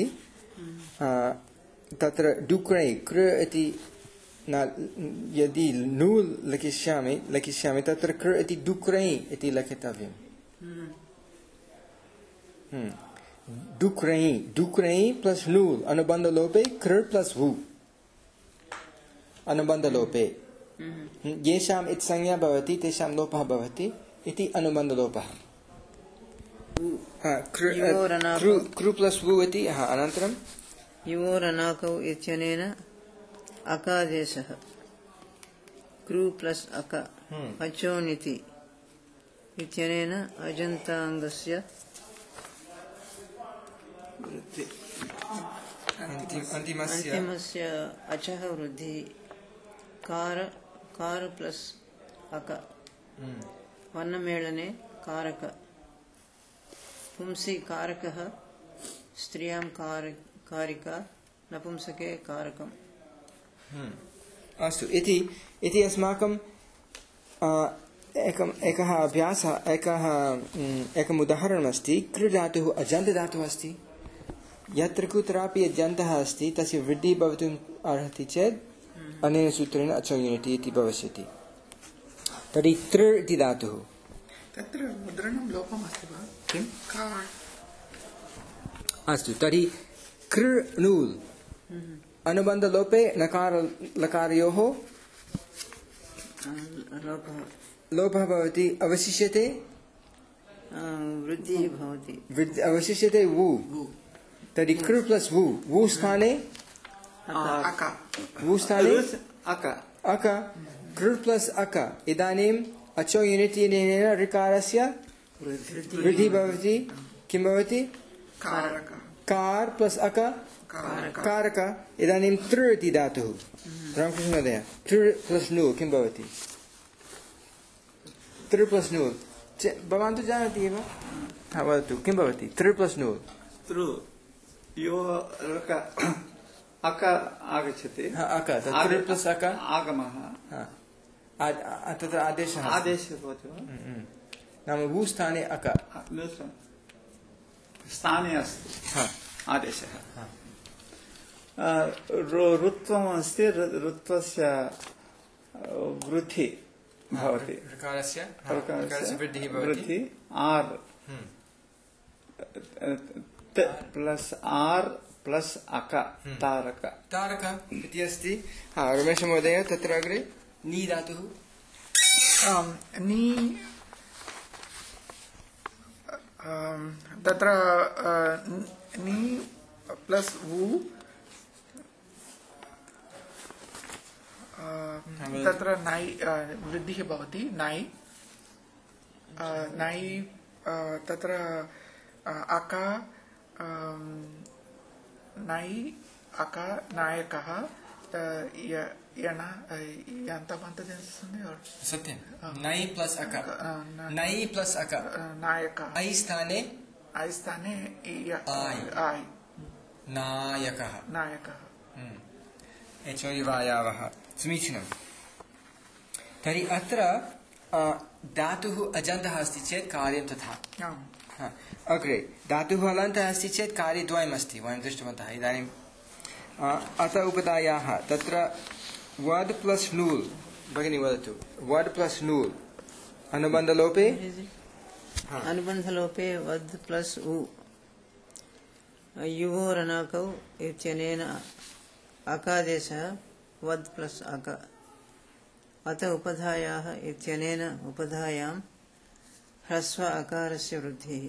तत्र डुक्रे कृ इति न यदि नूल् लिखिष्यामि लिखिष्यामि तत्र कृ इति डुक्रे इति लिखितव्यम्। डुक्रे डुक्रे प्लस नूल् अनुबन्धलोपे कृ प्लस वु अनुबन्धलोपे येषाम् इत्संज्ञा भवति तेषां लोपः भवति इति अनुबन्धलोपः। कृ प्लस वु इति अनन्तरं युवोरनाकौ इत्यनेन अकादेशः कृ प्लस अक अचोनिति इत्यनेन अजन्ताङ्गस्य अन्तिमस्य अचः वृद्धिः कार कार प्लस अक वर्णमेलने कारक पुंसि कारकः स्त्रियां कार कारिका नपुंसके कारकम्। अस्तु इति इति अस्माकं एकम् एकः अभ्यासः एकः एकम् उदाहरणमस्ति। कृ धातुः अजन्त धातुः अस्ति। यत्र कुत्रापि अजन्तः अस्ति तस्य वृद्धिः भवितुम् अर्हति चेत् अनेन सूत्रेण अचोयिनिति इति भविष्यति। तर्हि तृ इति धातुः तत्र मुद्रणं लोपमस्ति वा? किम्? का अस्तु तर्हि कृ नूल् अनुबन्धलोपे नकार लकारयोः लोपः भवति, अवशिष्यते वृद्धिः भवति, वृद्धि अवशिष्यते वु। तर्हि कृ प्लस वु वु स्थाने वु स्थाने अक अक कृ प्लस अक इदानीम् अचो युनिति इत्यनेन ऋकारस्य वृद्धिः भवति। किं भवति? कारक कार प्लस अक कारक। इदानीं तृ इति धातुः रामकृष्ण महोदय तृ प्लस नूल् किं भवति? तृ प्लस नूल् भवान् तु जानाति एव। हा वदतु किं भवति तृ प्लस नूल्? तृ यो अक आगच्छति। अक तृ प्लस अक आगमः तत्र आदेशः आदेशः भवति वा? नाम वु स्थाने अक स्थाने अस्ति आदेशः। ऋत्वम् अस्ति, ऋत्वस्य वृद्धिः भवति, ऋकारस्य वृद्धिः आर् प्लस आर् प्लस अक तारक तारक इति अस्ति। हा रमेश महोदय तत्र अग्रे नी धातुः नी तत्र नी प्लस वु तत्र नाई वृद्धिः भवति। नाई नाई तत्र अक नाई अक नायकः यण यन्तमन्तदेशसन्धि और सत्यं नै प्लस अक अ, न- नै प्लस अक अ, नायकः ऐ स्थाने ऐ स्थाने य- आय्। आय् नायकः नायकः एचोयिवायावः समीचीनं तर्हि अत्र अ, धातुः अजन्तः अस्ति चेत् कार्यं तथा आम् हा, अग्रे धातुः हलन्तः अस्ति चेत् कार्यद्वयम् अस्ति वयं दृष्टवन्तः इदानीं अ, अत उपधायाः तत्र वद् प्लस् नूल् भगिनी वदतु वद् प्लस् नूल् अनुबन्धलोपे हा। अनुबन्धलोपे वद् प्लस् उ युवोरणाकौ इत्यनेन अकादेशः वद् प्लस् अक अत उपधायाः इत्यनेन उपधायां ह्रस्व अकारस्य वृद्धिः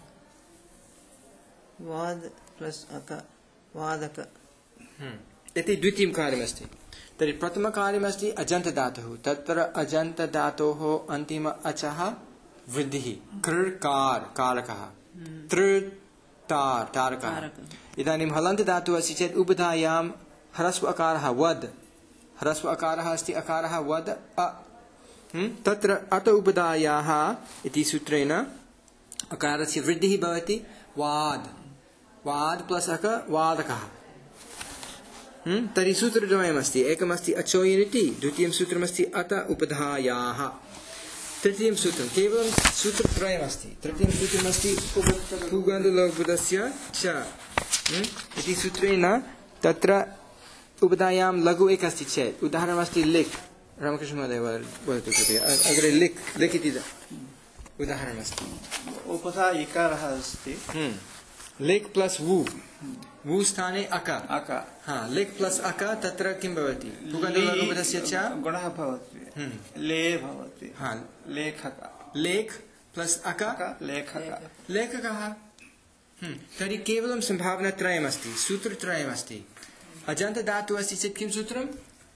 वाद् प्लस् अक वादक इति द्वितीयं कार्यमस्ति तर्हि प्रथमकार्यमस्ति अजन्तधातुः तत्र अजन्तधातोः अन्तिम अचः वृद्धिः कृर् कार् कारकः तृ तार् तारकः इदानीं हलन्तधातुः अस्ति चेत् उपधायां ह्रस्व अकारः वद् ह्रस्व अकारः अस्ति अकारः वद् अ हम्म? तत्र अत उपधायाः इति सूत्रेण अकारस्य वृद्धिः भवति वाद् वाद् प्लस् अक वादकः हम्म? तर्हि सूत्रद्वयमस्ति एकमस्ति अचोयनिति द्वितीयं सूत्रमस्ति अत उपधायाः तृतीयं सूत्रं केवलं सूत्रत्रयमस्ति तृतीयं सूत्रमस्ति पुगन्तलघुपदस्य च हम्म? इति सूत्रेण तत्र उपधायां लघु एक अस्ति चेत् उदाहरणमस्ति लिक् रामकृष्णमहोदय वदतु कृपया अग्रे लिक् लिक् इति उदाहरणमस्ति उपधा इकारः अस्ति लिक् प्लस् वु वु स्थाने अक अक हा लिक् प्लस् अक तत्र किं भवति पुगन्तलघुपदस्य च गुणः भवति ले भवति हा लेखक लेख् प्लस् अक लेखक लेखकः हम्म, तर्हि केवलं सम्भावनात्रयमस्ति सूत्रत्रयमस्ति अजन्तधातुः अस्ति चेत् किं सूत्रम्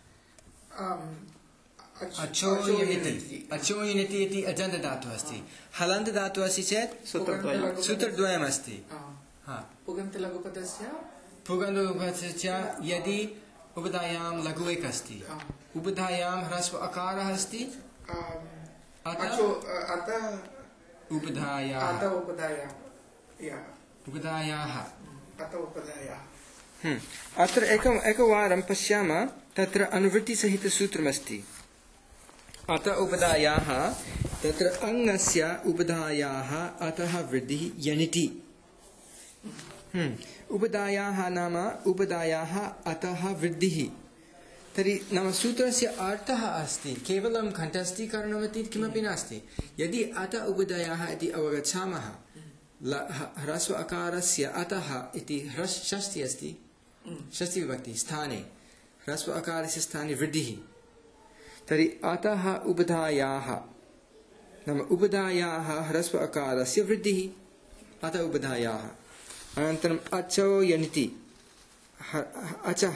अचोयनिति अचोयनिति इति अजन्तधातुः अस्ति हलन्तधातुः अस्ति चेत् सूत्रद्वयम् सूत्रद्वयमस्ति हा पुगन्तलघुपदस्य पुगन्तलघुपदस्य च यदि उपधायां लघु एक अस्ति उपधायां ह्रस्व अकारः अस्ति अतः अचो अत उपधायाः अत उपधाया या उपधायाः अत उपधाया हम्म, अत्र एकम् एकवारं पश्यामः तत्र अनुवृत्तिसहितसूत्रमस्ति अत उपधायाः तत्र अङ्गस्य उपधायाः अतः वृद्धिः यनिति हम्म, उपधायाः नाम उपधायाः अतः वृद्धिः तर्हि नाम सूत्रस्य अर्थः अस्ति केवलं घण्टस्थीकरणमिति किमपि नास्ति यदि अत उपधायाः इति अवगच्छामः ह्रस्व अकारस्य अतः इति ह्रस् षष्ठी अस्ति षष्ठी विभक्ति स्थाने ह्रस्व अकारस्य स्थाने वृद्धिः तर्हि अतः उपधायाः नाम उपधायाः ह्रस्व अकारस्य वृद्धिः अत उपधायाः अनन्तरम् अचो यनिति अचः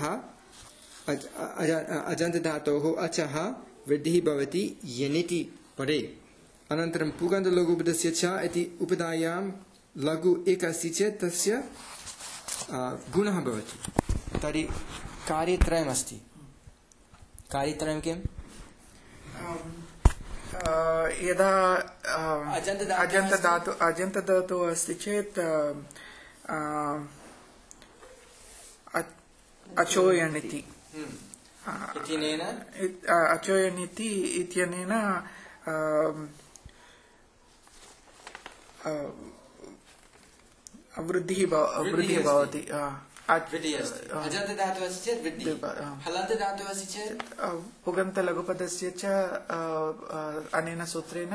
अजन्तधातोः अचः वृद्धिः भवति यनिति परे अनन्तरं पुगन्तलघुपदस्य च इति उपधायां लघु एक अस्ति चेत् तस्य गुणः भवति तर्हि कार्यत्रयमस्ति कार्यत्रयं किम् यदा अजन्तधातुः अजन्तधातु अजन्तधातुः अस्ति चेत् अचोयनिति इत्यनेन अचोयनिति इत्यनेन वृद्धिः वृद्धिः भवति वृद्धिः अस्ति अजन्तधातुः अस्ति चेत् वृद्धिः हलन्तधातुः अस्ति चेत् पुगन्तलघुपदस्य च अनेन सूत्रेण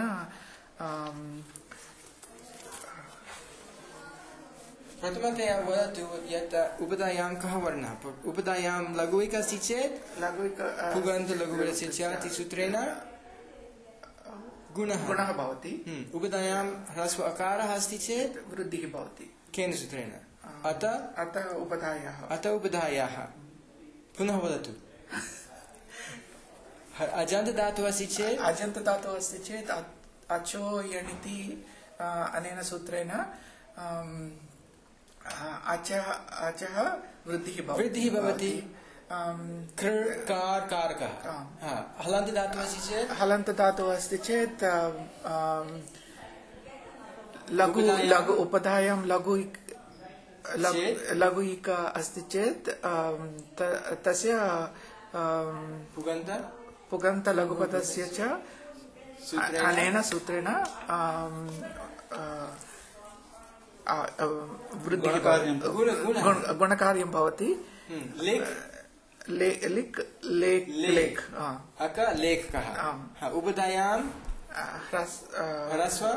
प्रथमतया वदतु यत् उपधायां कः वर्णः उपधायां लघु एक अस्ति चेत् पुगन्तलघुपदस्य च इति सूत्रेण गुणः गुणः भवति उपधायां ह्रस्व अकारः अस्ति चेत् वृद्धिः भवति केन सूत्रेण अत अत उपधायाः अत उपधायाः पुनः वदतु अजन्तधातुः अस्ति चेत् अजन्तधातुः अस्ति चेत् अचो यणिति अनेन सूत्रेण अचः अचः वृद्धिः भवति वृद्धिः भवति कृ कार कारकः हा हलन्त धातुः अस्ति चेत् हलन्त धातुः अस्ति चेत् लघु लघु उपधायां लघु लघु इक अस्ति चेत् तस्य पुगन्त पुगन्त लघुपदस्य च अनेन सूत्रेण वृद्धिः गुणकार्यं भवति लिक् लिक् लेक् लेक् अक लेखकः उपधायां ह्रस्व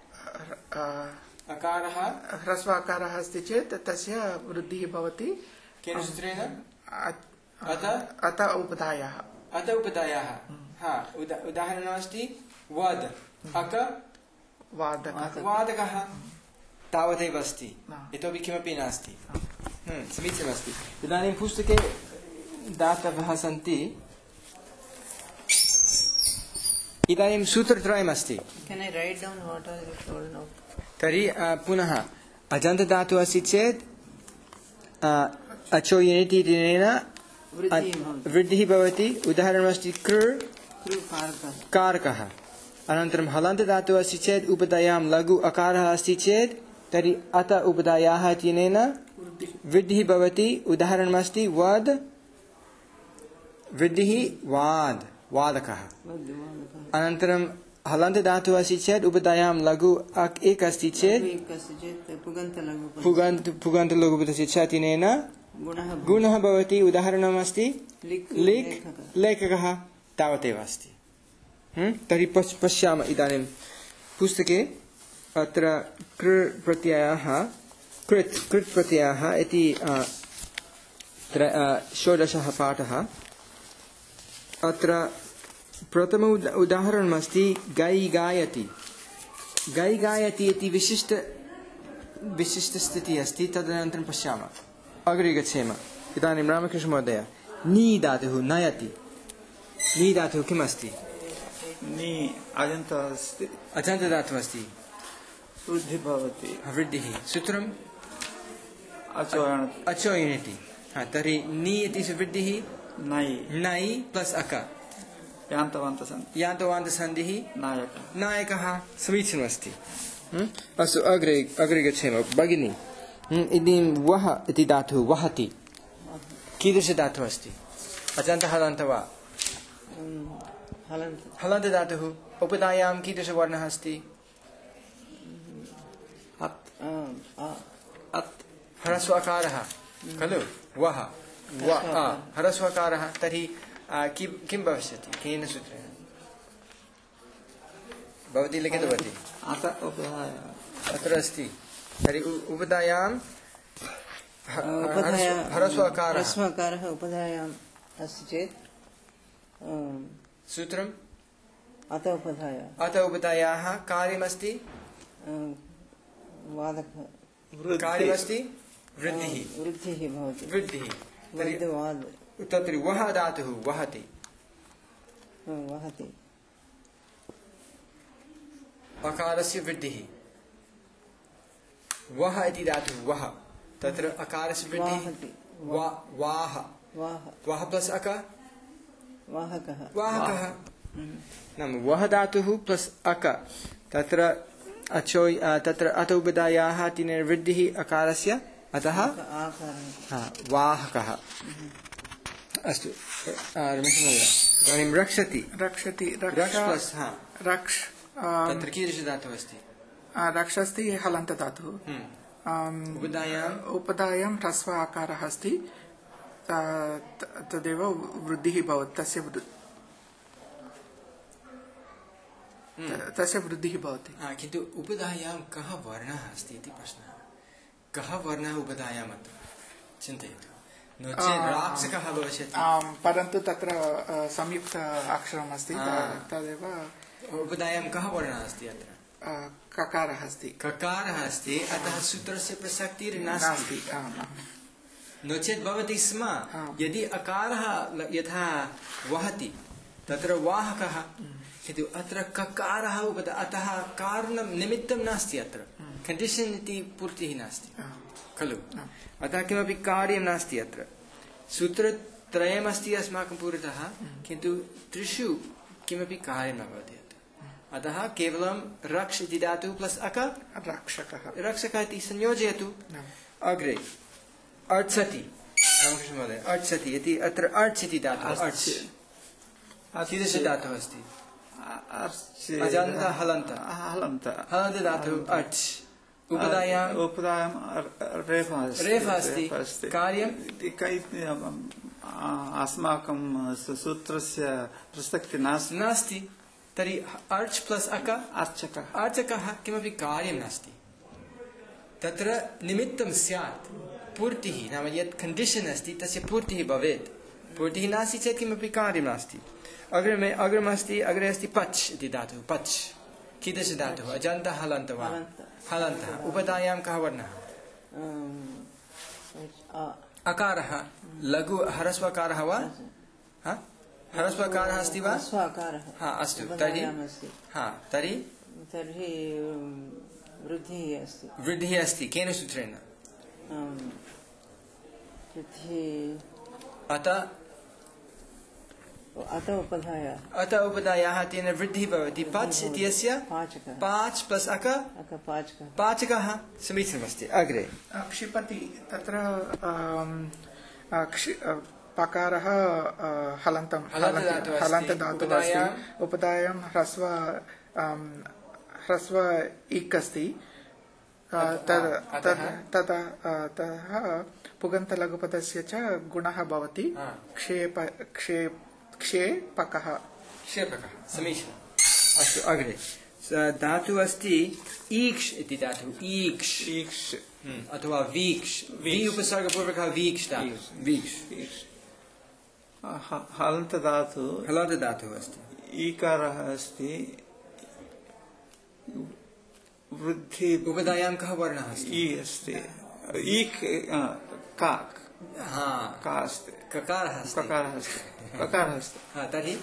अकारः ह्रस्व अकारः अस्ति चेत् तस्य वृद्धिः भवति केन सूत्रेण अत अत उपधायाः अत उपधायाः हा उदाहरणमस्ति वद अक वादकः वादकः तावदेव अस्ति इतोपि किमपि नास्ति समीचीनमस्ति इदानीं पुस्तके दातवः सन्ति इदानीं सूत्रत्रयमस्ति Can I write down what are you told now? तर्हि पुनः अजन्तधातुः अस्ति चेत् अचो यणिति इत्यनेन वृद्धिः भवति उदाहरणमस्ति कृ कारकः अनन्तरं हलन्तधातुः अस्ति चेत् उपधायां लघु अकारः अस्ति चेत् तर्हि अत उपधायाः इत्यनेन वृद्धिः भवति उदाहरणमस्ति वद वृद्धिः वाद वादकः अनन्तरं हलन्तधातुः अस्ति चेत् उपधायां लघु एक अस्ति चेत् पुगन्त पुगन्त लघुपदस्य च इत्यनेन गुणः भवति उदाहरणमस्ति लिक् लेखकः तावदेव अस्ति तर्हि पश्यामः इदानीं पुस्तके अत्र कृ प्रत्ययः कृत् कृत् प्रत्ययः इति षोडशः पाठः अत्र प्रथम उदाहरणमस्ति गै गायति गै गायति इति विशिष्ट विशिष्टस्थितिः अस्ति तदनन्तरं पश्यामः अग्रे गच्छेम इदानीं रामकृष्णमहोदय नी धातुः नयति नी धातुः किम् अस्ति नी अजन्त अस्ति अजन्तधातुः अस्ति वृद्धिः भवति वृद्धिः सूत्रम् अचो अचो यणिति तर्हि नी इति वृद्धिः नै नै प्लस् अक यान्तवान्तसन्धिः यान्तवान्तसन्धिः नायकः नायकः समीचीनमस्ति अस्तु अग्रे अग्रे गच्छेम भगिनी इदानीं वः इति धातुः वहति कीदृशधातुः अस्ति अजन्तः हलन्त वा हलन्त धातुः उपधायां कीदृशवर्णः अस्ति ह्रस्वकारः खलु वः ह्रस्वकारः तर्हि किं भविष्यति केन सूत्रेण भवती लिखितवती अत्र अस्ति तर्हि उपधायां ह्रस्वकारः उपधायाम् अस्ति चेत् सूत्रम् अत उपधाया अत उपधायाः कार्यमस्ति वादकः कार्यमस्ति वृद्धिः वृद्धिः भवति वृद्धिः वृद्धिवाद तत्र वः धातुः वहति वहति अकारस्य वृद्धिः वः इति धातुः वः तत्र अकारस्य वृद्धिः वाह वाह प्लस् अक वाहकः वाहकः नाम वः धातुः प्लस् अक तत्र अचो तत्र अत उपधायाः तिनेन वृद्धिः अकारस्य अतः वाहकः अस्तु इदानीं रक्षति रक्षति रक्ष प्लस् रक्ष तत्र कीदृशधातुः अस्ति रक्ष अस्ति हलन्त धातुः उपधायाम् उपधायां ह्रस्व आकारः अस्ति तदेव वृद्धिः भवति तस्य तस्य वृद्धिः भवति किन्तु उपधायां कः वर्णः अस्ति इति प्रश्नः कः वर्णः उपधायाम् अत्र चिन्तयतु नो चेत् राक्षसः भविष्यति परन्तु तत्र संयुक्त अक्षरम् अस्ति तदेव उपधायां कः वर्णः अस्ति अत्र ककारः अस्ति ककारः अस्ति अतः सूत्रस्य प्रसक्तिर्नास्ति नो चेत् भवति स्म यदि अकारः यथा वहति तत्र वाहकः किन्तु अत्र ककारः उपधा अतः कारणं निमित्तं नास्ति अत्र कण्डीशन् इति पूर्तिः नास्ति खलु अतः किमपि कार्यं नास्ति अत्र सूत्र त्रयमस्ति अस्माकं पुरतः किन्तु त्रिषु किमपि कार्यं न भवति अतः केवलं रक्ष इति धातुः प्लस् अक रक्षकः रक्षकः इति संयोजयतु अग्रे अर्चति महोदय अर्चति इति अत्र अर्च् इति धातुः अर्च् कीदृश धातुः अस्ति अजन्त हलन्त हलन्त हलन्त धातुः अर्च् उपधायाम् उपधायाम् रेफः रेफः अस्ति कार्यं अस्माकं सूत्रस्य प्रसक्तिः नास्ति नास्ति तर्हि अर्च् प्लस् अक अर्चकः अर्चकः किमपि कार्यं नास्ति तत्र निमित्तं स्यात् पूर्तिः नाम यत् कण्डीशन् अस्ति तस्य पूर्तिः भवेत् पूर्तिः नास्ति चेत् किमपि कार्यं नास्ति अग्रे अग्रमस्ति अग्रे अस्ति पच् इति धातुः पच् कीदृश धातुः अजन्त हलन्त वा हलन्तः उपधायां कः वर्णः अकारः लघु ह्रस्वकारः वा ह्रस्वकारः अस्ति वा हा अस्तु तर्हि हा तर्हि तर्हि वृद्धिः अस्ति वृद्धिः अस्ति केन सूत्रेण अत अत उपधाया अत उपधायाः तेन वृद्धिः भवति पच् इत्यस्य पाच् प्लस् अक पाचकः समीचीनमस्ति अग्रे क्षिपति तत्र पकारः हलन्तं हलन्त धातुः अस्ति उपधायां ह्रस्व ह्रस्व इक् अस्ति ततः पुगन्तलघुपदस्य च गुणः भवति क्षेप क्षेप क्षेपकः क्षेपकः समीचीनम् अस्तु अग्रे धातुः अस्ति ईक्ष् इति धातुः ईक्ष् ईक्ष् अथवा वीक्ष् वी उपसर्गपूर्वकः वीक्ष् वीक्ष् हलन्त धातुः हलन्त धातुः अस्ति ईकारः अस्ति वृद्धि उपधायां कः वर्णः अस्ति ई अस्ति ईक् का हा का अस्ति ककारः अस्ति ककारः अस्ति ककारः अस्ति हा तर्हि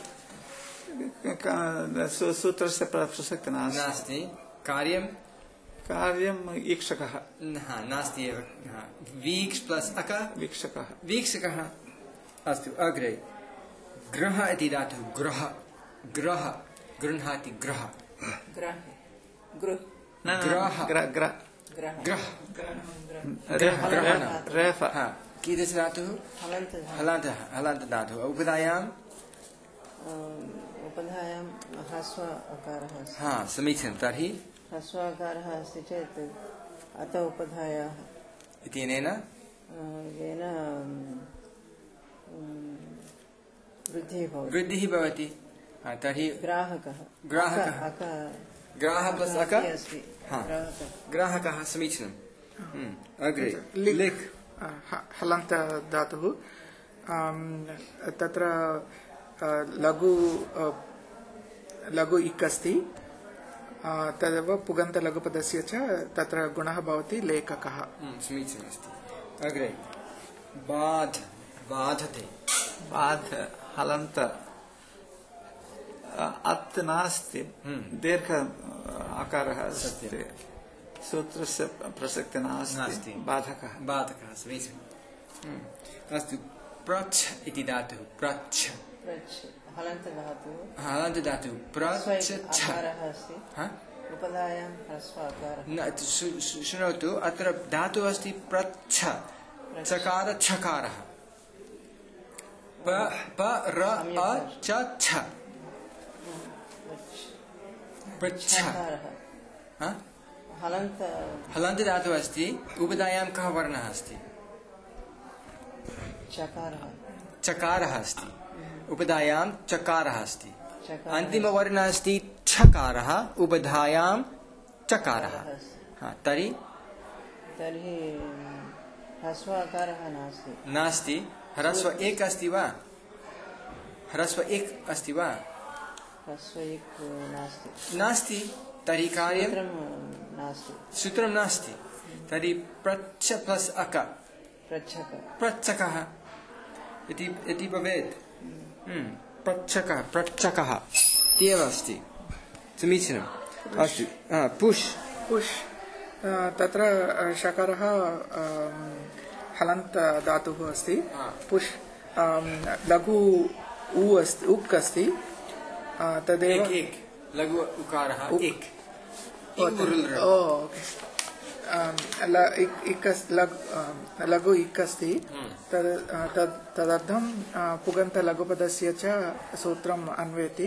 सूत्रस्य प्रसक्तिः नास्ति कार्यं कार्यं ईक्षकः हा नास्ति एव वीक्ष् प्लस् अक वीक्षकः वीक्षकः अस्तु अग्रे ग्रह इति धातुः ग्रह ग्रह गृह्णाति ग्रह ग्रह ग्रह ग्रह ग्रह ग्रह रेफ कीदृश धातुः हलन्तः हलन्त धातुः उपधायाम् उपधायां ह्रस्व अकारः अस्ति हा समीचीनं तर्हि ह्रस्व अकारः अस्ति चेत् अत उपधायाः इत्यनेन येन वृद्धिः भवति वृद्धिः भवति तर्हि ग्राहकः ग्राहकः ग्राह प्लस् अक हा ग्राहकः समीचीनम् अग्रे लिख् हलन्त धातुः तत्र लघु लघु इक् अस्ति तदेव पुगन्तलघुपदस्य च तत्र गुणः भवति लेखकः समीचीनमस्ति अग्रे बाध बाधते बाध हलन्त अत् नास्ति दीर्घ आकारः अस्ति सूत्रस्य प्रसक्तिः नास्ति बाधकः बाधकः समीचीनम् अस्तु प्रच्छ इति धातुः प्रच्छ हलन्त धातुः हलन्त धातुः प्रच्छ उपधायां ह्रस्व अकारः शृणोतु अत्र धातुः अस्ति प्रच्छ चकार छकारः प प र अ च छ प्रच्छ हलन्त हलन्त धातुः अस्ति उपधायां कः वर्णः अस्ति चकारः चकारः अस्ति उपधायां चकारः अस्ति अन्तिमवर्णः अस्ति छकारः उपधायां चकारः हा तर्हि तर्हि ह्रस्व अकारः नास्ति नास्ति ह्रस्व एक अस्ति वा ह्रस्व एक अस्ति वा ह्रस्व एक नास्ति नास्ति तर्हि कार्यं नास्ति सूत्रं नास्ति तर्हि प्रच्छ प्लस् अक प्रच्छकः इति इति भवेत् प्रच्छकः प्रच्छकः इत्येव अस्ति समीचीनम् अस्तु पुष् पुष् तत्र शकारः हलन्त धातुः अस्ति पुष् लघु उ अस्ति उक् अस्ति तदेव एक लघु उकारः एक लघु इक् अस्ति तदर्थं पुगन्त लघुपदस्य च सूत्रम् अन्वेति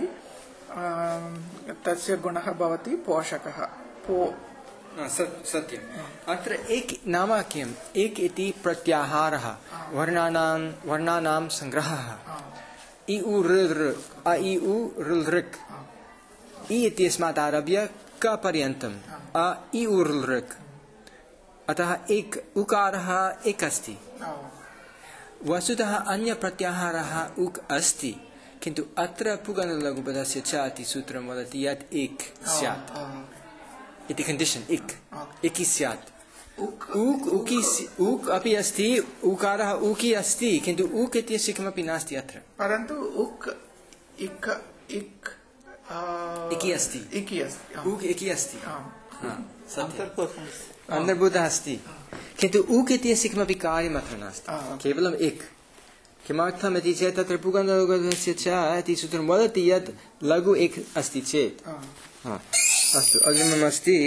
तस्य गुणः भवति पोषकः पो सत्यम् अत्र एक नाम किम् एक इति प्रत्याहारः वर्णानां वर्णानां संग्रहः इ उ ऋ ऋ अ इ उ ऋ ऋक् इ इत्यस्मात् आरभ्य क पर्यन्तम् अ इ उ ऋ ऋक् अतः एक उकारः एक अस्ति वस्तुतः अन्य प्रत्याहारः उक् अस्ति किन्तु अत्र पुगन्तलघुपदस्य च इति सूत्रं वदति यत् एक स्यात् इति कंडीशन इक् इकि स्यात् उक् उकि उक् अपि अस्ति उकारः उकि अस्ति किन्तु उक् इत्यस्य किमपि नास्ति अत्र परन्तु उक् इक् इक् इकि अस्ति इकि अस्ति उक् इकि अस्ति अन्तर्भूतः अस्ति किन्तु उक् इत्यस्य किमपि कार्यम् अत्र नास्ति केवलम् इक् किमर्थम् इति चेत् तत्र पुगन्तलघुपदस्य च इति सूत्रं वदति यत् लघु इक् अस्ति चेत् अस्तु अग्रिमम् अस्ति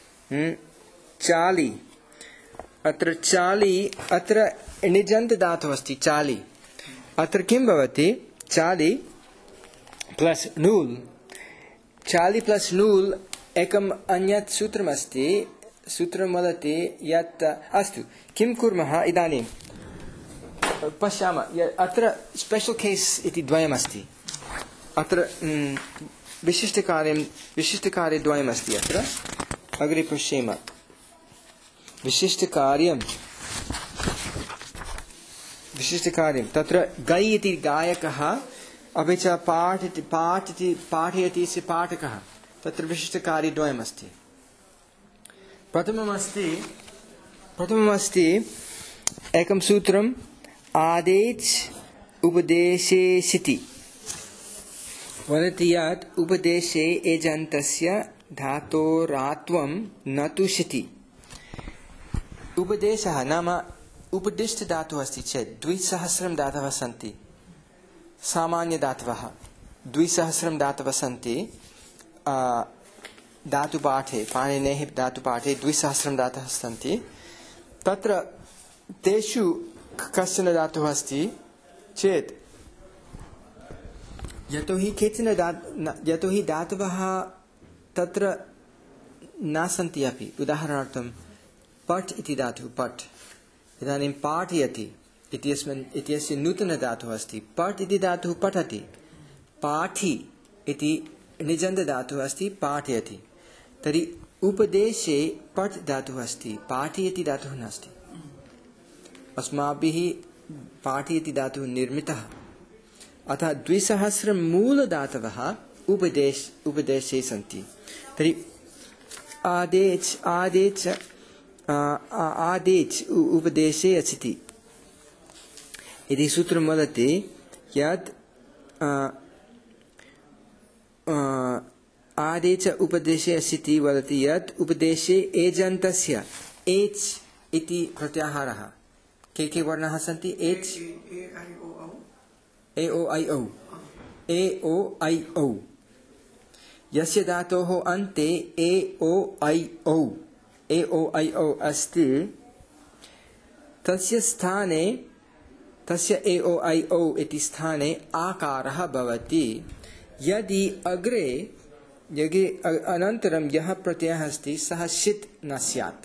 चालि अत्र चालि अत्र निजन्त धातुः अस्ति चालि अत्र किं भवति चालि प्लस नूल् चालि प्लस नूल् एकम् अन्यत् सूत्रमस्ति सूत्रं वदति यत् अस्तु किं कुर्मः इदानीं पश्यामः अत्र स्पेशल् केस् इति द्वयमस्ति अत्र विशिष्टकार्यं विशिष्टकार्यद्वयमस्ति अत्र अग्रे पश्येम विशिष्टकार्यं विशिष्टकार्यं तत्र गै इति गायकः अपि च पाठ इति पाठ इति पाठयति इति पाठकः तत्र विशिष्टकार्यद्वयमस्ति प्रथममस्ति प्रथममस्ति एकं सूत्रम् आदेच् उपदेशेसिति वदति यत् उपदेशे एजन्तस्य धातोरात्वं न तु शिति उपदेशः नाम उपदिष्ट धातुः अस्ति चेत् द्विसहस्रं धातवः सन्ति सामान्यधातवः द्विसहस्रं धातवः सन्ति धातुपाठे पाणिनेः धातुपाठे द्विसहस्रं धातवः सन्ति तत्र तेषु कश्चन धातुः अस्ति चेत् यतोहि केचन यतोहि धातवः तत्र न सन्ति अपि उदाहरणार्थं पठ् इति धातुः पठ् इदानीं पाठयति इत्यस्मिन् इत्यस्य नूतनधातुः अस्ति पठ् इति धातुः पठति पाठि इति निजन्तधातुः अस्ति पाठयति तर्हि उपदेशे पठ् धातुः अस्ति पाठयति धातुः नास्ति अस्माभिः पाठयति धातुः निर्मितः अतः द्विसहस्रं मूलधातवः उपदेश उपदेशे सन्ति तर्हि आदेच् आदेच् आदेच् उपदेशे अस्ति इति सूत्रं वदति यत् आदेच उपदेशे अस्ति वदति यत् उपदेशे एजन्तस्य एच् इति प्रत्याहारः के के वर्णाः सन्ति एच् ए ओ ऐ औ ए ओ ऐ औ यस्य धातोः अन्ते ए ओ ऐ औ ए ओ ऐ औ अस्ति तस्य स्थाने तस्य ए ओ ऐ औ इति स्थाने आकारः भवति यदि अग्रे यदि अनन्तरं यः प्रत्ययः अस्ति सः शित् न स्यात्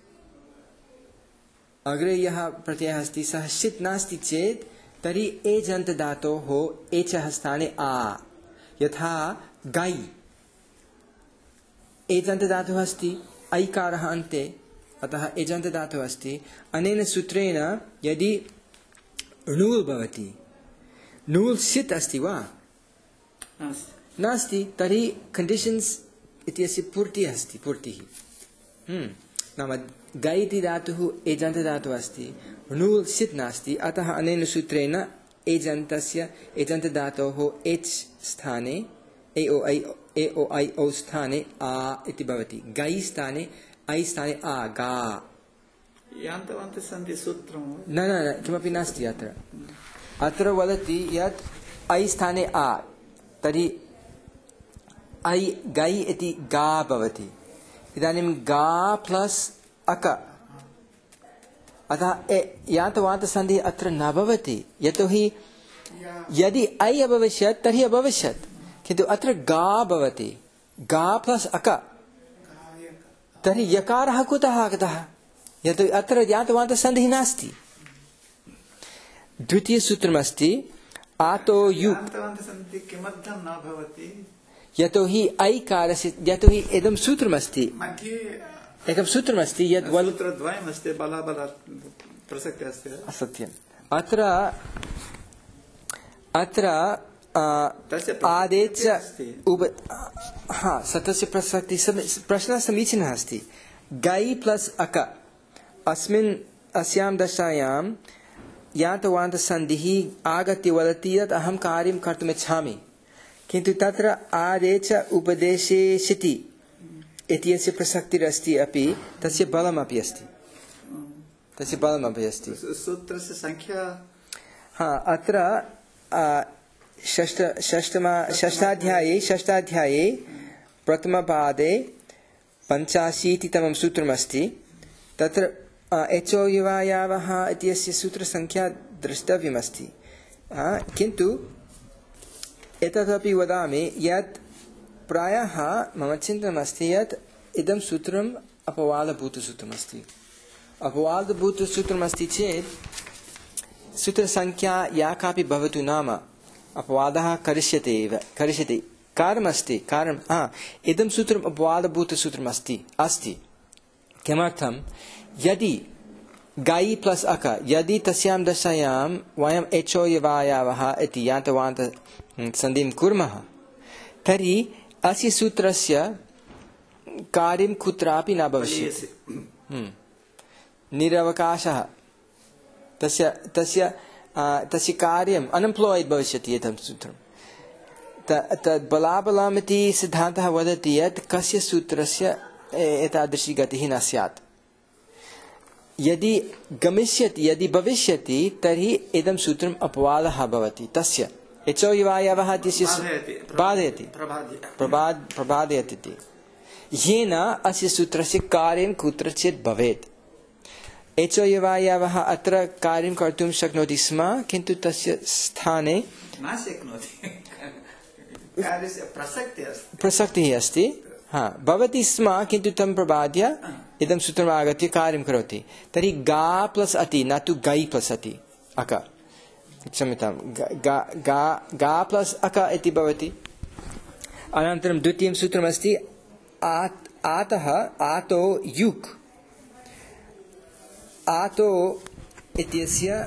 अग्रे यः प्रत्ययः अस्ति सः शित् नास्ति चेत् तर्हि एजन्त धातोः एचः स्थाने आ यथा गै एजन्त धातुः अस्ति ऐकारः अन्ते अतः एजन्त धातुः अस्ति अनेन सूत्रेण यदि णूल् भवति णूल् सित् अस्ति वा नास्ति तर्हि कण्डीशन्स् इत्यस्य पूर्तिः अस्ति पूर्तिः नाम गै इति धातुः एजन्त धातुः अस्ति णूल् सित् नास्ति अतः अनेन सूत्रेण एजन्तस्य एजन्त धातोः एच् स्थाने ए ओ ऐ ए ओ ऐ औ स्थाने आ इति भवति गै स्थाने ऐ स्थाने आ गा यान्तवन्तः सन्ति सूत्रं न न किमपि नास्ति अत्र अत्र वदति यत् ऐ स्थाने आ तर्हि ऐ गै इति गा भवति इदानीं गा प्लस अक अतः यान्तवान्तसन्धिः अत्र न भवति यतोहि यदि ऐ अभविष्यत् तर्हि अभविष्यत् किन्तु अत्र गा भवति गा प्लस अक तर्हि यकारः कुतः आगतः यतोहि अत्र यान्तवान्तसन्धिः नास्ति द्वितीयसूत्रमस्ति आतो युक् यान्तवान्तसन्धिः किमर्थं न भवति यतोहि ऐकारस्य यतोहि इदं सूत्रमस्ति मध्ये एकं सूत्रमस्ति यद् वल् सूत्रद्वयमस्ति बलाबल प्रसक्तिः अस्ति सत्यम् अत्र अत्र आदेश उप हा सतस्य प्रसक्तिः प्रश्नः समीचीनः अस्ति गै प्लस अक अस्मिन् अस्यां दशायां यान्तवान्तसन्धिः आगत्य वदति यत् अहं कार्यं कर्तुम् इच्छामि किन्तु तत्र आदेश उपदेशेशिति इत्यस्य प्रसक्तिरस्ति अपि तस्य बलमपि अस्ति तस्य बलमपि अस्ति सूत्रस्य संख्या हा अत्र षष्ठ षष्ठमा षष्ठाध्याये षष्ठाध्याये प्रथमपादे पञ्चाशीतितमं सूत्रमस्ति तत्र एचो युवायावः इत्यस्य सूत्रसङ्ख्या द्रष्टव्यमस्ति किन्तु एतदपि वदामि यत् प्रायः मम चिन्तनमस्ति यत् इदं सूत्रम् अपवादभूतसूत्रमस्ति अपवादभूतसूत्रमस्ति चेत् सूत्रसङ्ख्या या कापि भवतु नाम अपवादः करिष्यते एव करिष्यते कारणमस्ति कारणं हा इदं सूत्रम् अपवादभूतसूत्रमस्ति अस्ति किमर्थं यदि गै प्लस अक यदि तस्यां दशायां वयम् एचो यवायावः इति यान्तवान्त सन्धिं कुर्मः तर्हि अस्य सूत्रस्य कार्यं कुत्रापि न भविष्यति निरवकाशः तस्य तस्य तस्य कार्यम् अनएम्प्लॉयड भविष्यति एतं सूत्रं तद् बलाबलम् इति सिद्धान्तः वदति यत् कस्य सूत्रस्य एतादृशी गतिः न स्यात् यदि गमिष्यति यदि भविष्यति तर्हि इदं सूत्रम् अपवादः भवति तस्य एचो युवायावः बाधयति प्रबादयति इति येन अस्य सूत्रस्य कार्यं कुत्रचित् भवेत् एचो युवायावः अत्र कार्यं कर्तुं शक्नोति स्म किन्तु तस्य स्थाने न शक्नोति कार्यस्य प्रसक्तिः अस्ति प्रसक्तिः अस्ति हा भवति स्म किन्तु तं प्रबाद्य इदं सूत्रम् आगत्य कार्यं करोति तर्हि गा प्लस अति न तु गै प्लस अति अक क्षम्यतां गा गा गा प्लस अक इति भवति अनन्तरं द्वितीयं सूत्रमस्ति आत् आतः आतो युक् आतो इत्यस्य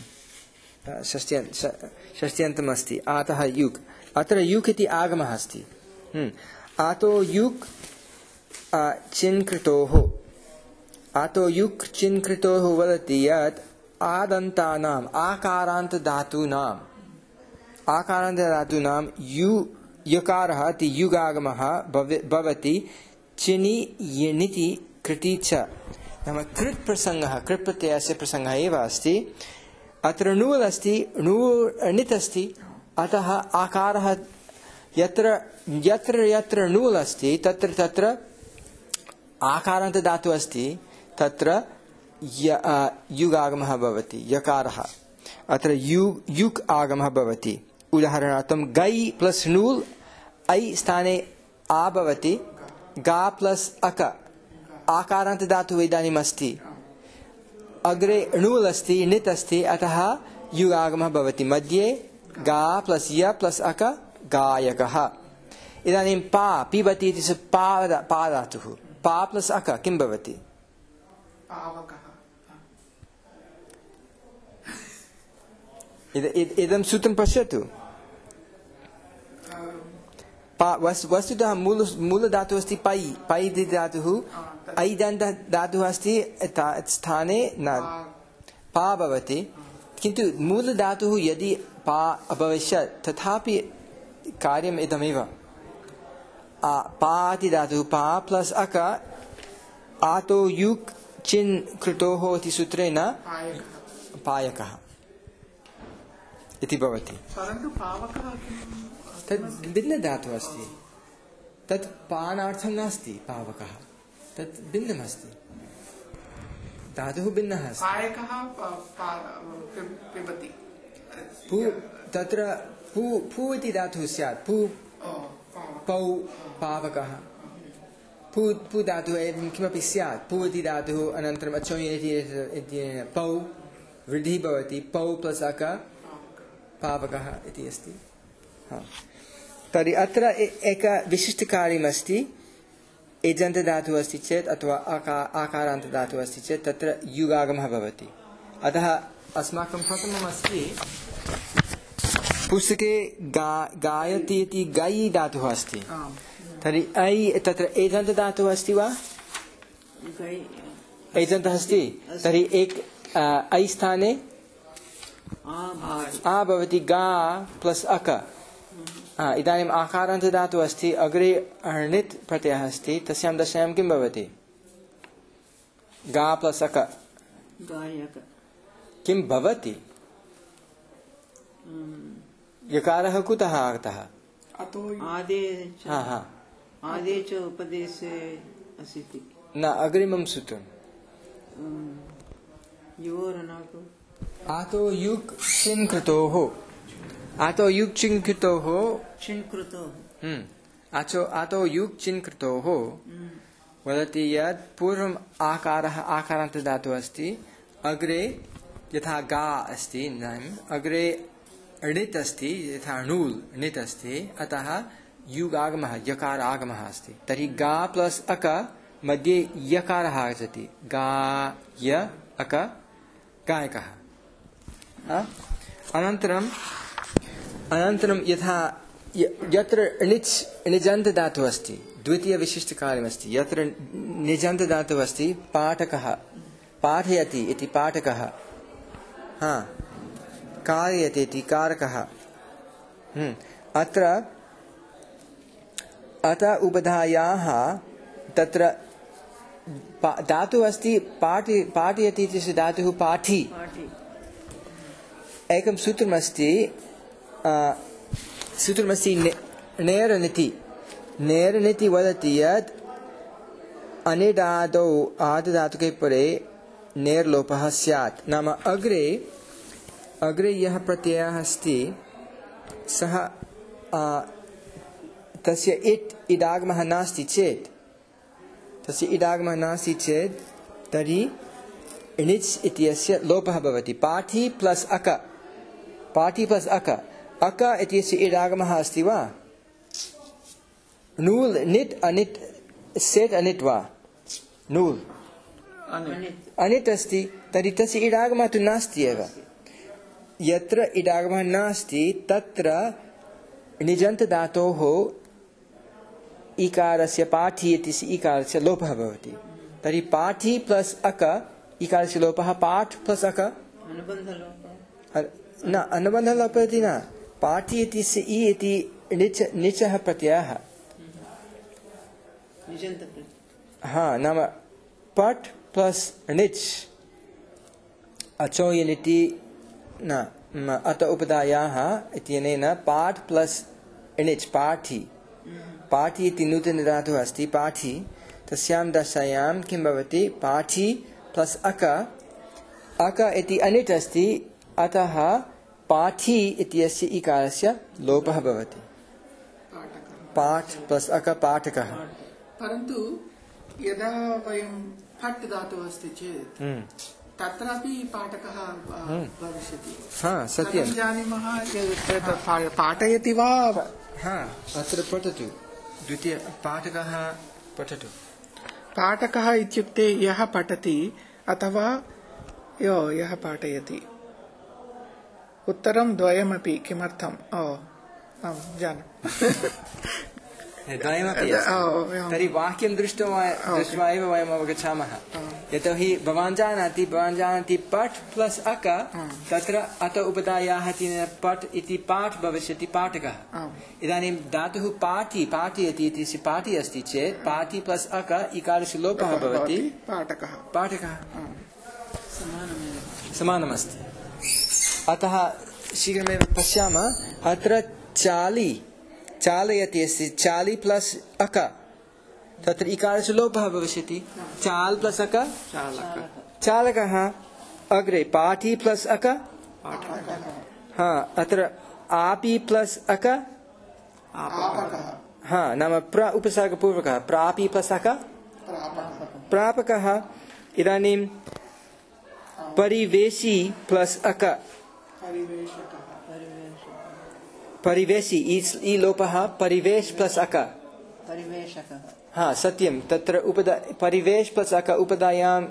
षष्ट्यन्तम् अस्ति आतः युक् अत्र युक् इति आगमः अस्ति आतो युक् चिन्कृतोः आतो युक् चिन्कृतोः वदति यत् आदन्तानाम् आकारान्त धातूनाम् आकारान्त धातूनां यु यकारः इति युगागमः भवति चिनि यनिति कृति च नाम कृत् प्रसङ्गः कृत् प्रत्ययस्य प्रसङ्गः एव अस्ति अत्र णुल् अस्ति णुल् णित् अस्ति अतः आकारः यत्र यत्र यत्र णुल् अस्ति तत्र तत्र आकारान्त धातुः अस्ति तत्र युगागमः भवति यकारः अत्र यु युक् आगमः भवति उदाहरणार्थं गै प्लस णुल् ऐ स्थाने आ भवति गा प्लस अक आकारान्त धातुः इदानीम् अस्ति अग्रे णुल् अस्ति णित् अस्ति अतः युगागमः भवति मध्ये गा प्लस य प्लस अक गायकः इदानीं पा पिबति इति पा पा धातुः पा प्लस अक किं भवति इदं सूत्रं पश्यतु वस्तुतः मूल मूलधातुः अस्ति पै पै इति धातुः ऐदन्त धातुः अस्ति स्थाने न पा भवति किन्तु मूलधातुः यदि पा अभविष्यत् तथापि कार्यम् इदमेव पा इति धातुः पा प्लस अक आतो युक् चिन् कृतोः इति सूत्रेण पायकः इति भवति। परन्तु पावकः तद् भिन्नधातुः अस्ति, तत् पानार्थं नास्ति। पावकः तत् भिन्नमस्ति, धातुः भिन्नः अस्ति। पायकः पिबति पू तत्र पू पू इति धातुः स्यात्। पू पौ पावकः, पू पू धातुः किमपि स्यात्। पू इति धातुः अनन्तरम् अचोयि इति पौ वृद्धिः भवति। पौ प्लस् अक पावकः इति अस्ति। तर्हि अत्र एक विशिष्टकार्यमस्ति। एजन्तधातुः अस्ति चेत् अथवा आका आकारान्तधातुः अस्ति चेत् तत्र युगागमः भवति। अतः अस्माकं प्रथममस्ति पुस्तके गा गायति इति गै धातुः अस्ति। तर्हि ऐ तत्र एजन्तधातुः अस्ति वा? एजन्तः अस्ति। तर्हि एक ऐ स्थाने आ भवति, गा प्लस् अक। इदानीम् आकारान्तधातुः अस्ति, अग्रे णित् प्रत्ययः अस्ति, तस्यां दशायां किं भवति? गा प्लस् अक किं भवति? यकारः कुतः आगतः? आदे च उपदेशे अस्ति न, अग्रिमं सूत्रम् आतो युक् चिन् कृतोः। आतो युक् चिन् कृतोः आचो आतो युक् चिन् कृतोः वदति यत् पूर्वम् आकारः आकारान्तधातुः अस्ति, अग्रे यथा गा अस्ति, अग्रे णित् अस्ति, यथा णूल् णित् अस्ति, अतः युग् आगमः यकार आगमः अस्ति। तर्हि गा प्लस् अक मध्ये यकारः आगच्छति, गा य अक गायकः। अनन्तरम् अनन्तरं यथा यत्र णिच् णिजन्तधातुः अस्ति, द्वितीयविशिष्टकार्यमस्ति। यत्र णिजन्तधातुः अस्ति, पाठकः पाठयति इति पाठकः, हा कार्यते इति कारकः। अत्र अत उपधायाः तत्र धातुः अस्ति, पाठि पाठयति इति धातुः पाठी। एकं सूत्रमस्ति, सूत्रमस्ति नेरनिति। नेरनिति वदति यत् अनिडादौ आदधातुके परे नेर्लोपः स्यात्। नाम अग्रे अग्रे यः प्रत्ययः अस्ति सः तस्य इट् इडागमः नास्ति चेत् तस्य इडागमः नास्ति चेत् तर्हि णिच् इत्यस्य लोपः भवति। पाठी प्लस् अक, पाठी प्लस् अक, अक इत्यस्य इडागमः अस्ति वा? नूल् णिट् अनिट् सेट् अनिट् वा? नूल् अनिट् अस्ति, तर्हि तस्य इडागमः तु नास्ति एव। यत्र इडागमः नास्ति तत्र णिजन्तधातोः इकारस्य पाठी इत्यस्य इकारस्य लोपः भवति। तर्हि पाठी प्लस् अक इकारस्य लोपः, पाठ प्लस् अक न अनुबन्धलोपः इति न, पाठी इत्यस्य इ इति णिच् णिचः प्रत्ययः। हा, नाम पट् प्लस् णिच् अचोयनिति न अत उपधायाः इत्यनेन पाठ प्लस् णिच् पाठी। पाठी इति नूतनधातुः अस्ति, पाठी। तस्यां दशायां किं भवति? पाठी प्लस् अक, अक इति अनिट् अस्ति, अतः पाठी इत्यस्य इकारस्य लोपः भवति। पाठ प्लस् अक पाठकः। परन्तु यदा वयं फट् धातुः अस्ति चेत् तत्रापि पाठकः भविष्यति। हा, सत्यं जानीमः पाठयति वा? हा, अत्र पठतु, द्वितीय पाठकः पठतु। पाठकः इत्युक्ते यः पठति अथवा यो यः पाठयति। उत्तरं द्वयमपि। किमर्थम्? ओ जानामि, द्वयमपि अस्ति। तर्हि वाक्यं दृष्ट्वा दृष्ट्वा एव वयम् अवगच्छामः। यतोहि भवान् जानाति भवान् जानाति पठ् प्लस् अक, तत्र अत उपधायाः पठ् इति पाठ भविष्यति, पाठकः। इदानीं धातुः पाठी पाठयति इति पाठी अस्ति चेत् पाठी प्लस् अक इकारस्य लोपः भवति, पाठकः। पाठकः समानमस्ति। अतः शीघ्रमेव पश्यामः अत्र चालि चालयति अस्ति चालि प्लस् अक तत्र इकारस्य लोपः भविष्यति चाल् प्लस् अक चालक चालकः अग्रे पाठी प्लस् अक हा अत्र आपि प्लस् अक हा नाम प्र उपसर्गपूर्वकः प्रापि प्लस् अक प्रापकः इदानीं परिवेशी प्लस् अक परिवेशी ई लोपः परिवेश प्लस् अक परिवेशकः हाँ सत्यं तत्र उपदा परिवेश प्लस् अक उपदायां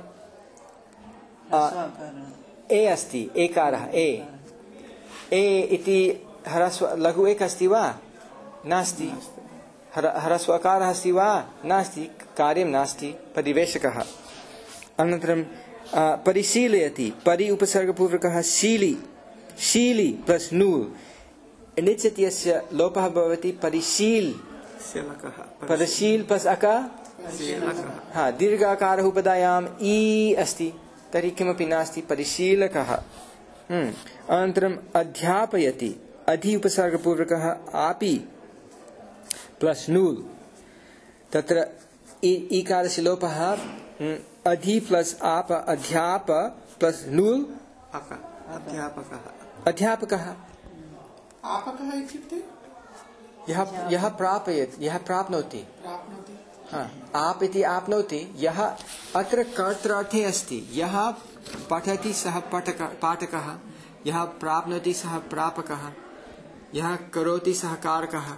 ए अस्ति एकारः ए ए इति ह्रस्व लघु एक अस्ति वा नास्ति ह्रस्व अकारः अस्ति वा नास्ति कार्यं नास्ति परिवेशकः अनन्तरं परिशीलयति परि उपसर्गपूर्वकः शीली शीली प्लस् नूल् णिच् इत्यस्य लोपः भवति परिशील परिशील प्लस् अक हाँ दीर्घाकारः उपदायाम् ई अस्ति तर्हि किमपि नास्ति परिशीलकः अनन्तरम् अध्यापयति अधि उपसर्गपूर्वकः आपि प्लस् नूल् तत्र ईकारस्य लोपः अधि प्लस् आप अध्याप प्लस् नूल् अध्यापकः अध्यापकः आपकः इत्युक्ते यः यः प्रापयति यः प्राप्नोति हाँ आप इति आप्नोति यः अत्र कर्त्रार्थे अस्ति यः पठति सः पठक पाठकः यः प्राप्नोति सः प्रापकः यः करोति सः कारकः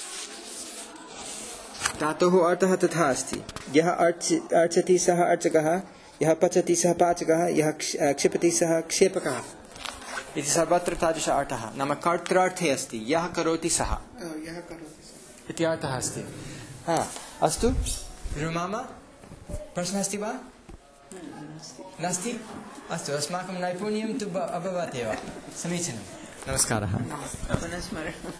धातोः अर्थः तथा अस्ति यः अर्च अर्चति सः अर्चकः यः पचति सः पाचकः यः क्षिपति सः क्षेपकः इति सर्वत्र तादृश अर्थः नाम कर्त्रार्थे अस्ति यः करोति सः यः करोति सः इति अर्थः अस्ति हा अस्तु विरमामः प्रश्नः अस्ति वा नास्ति अस्तु अस्माकं नैपुण्यं तु अभवत् एव समीचीनं नमस्कारः पुनः स्मरणम्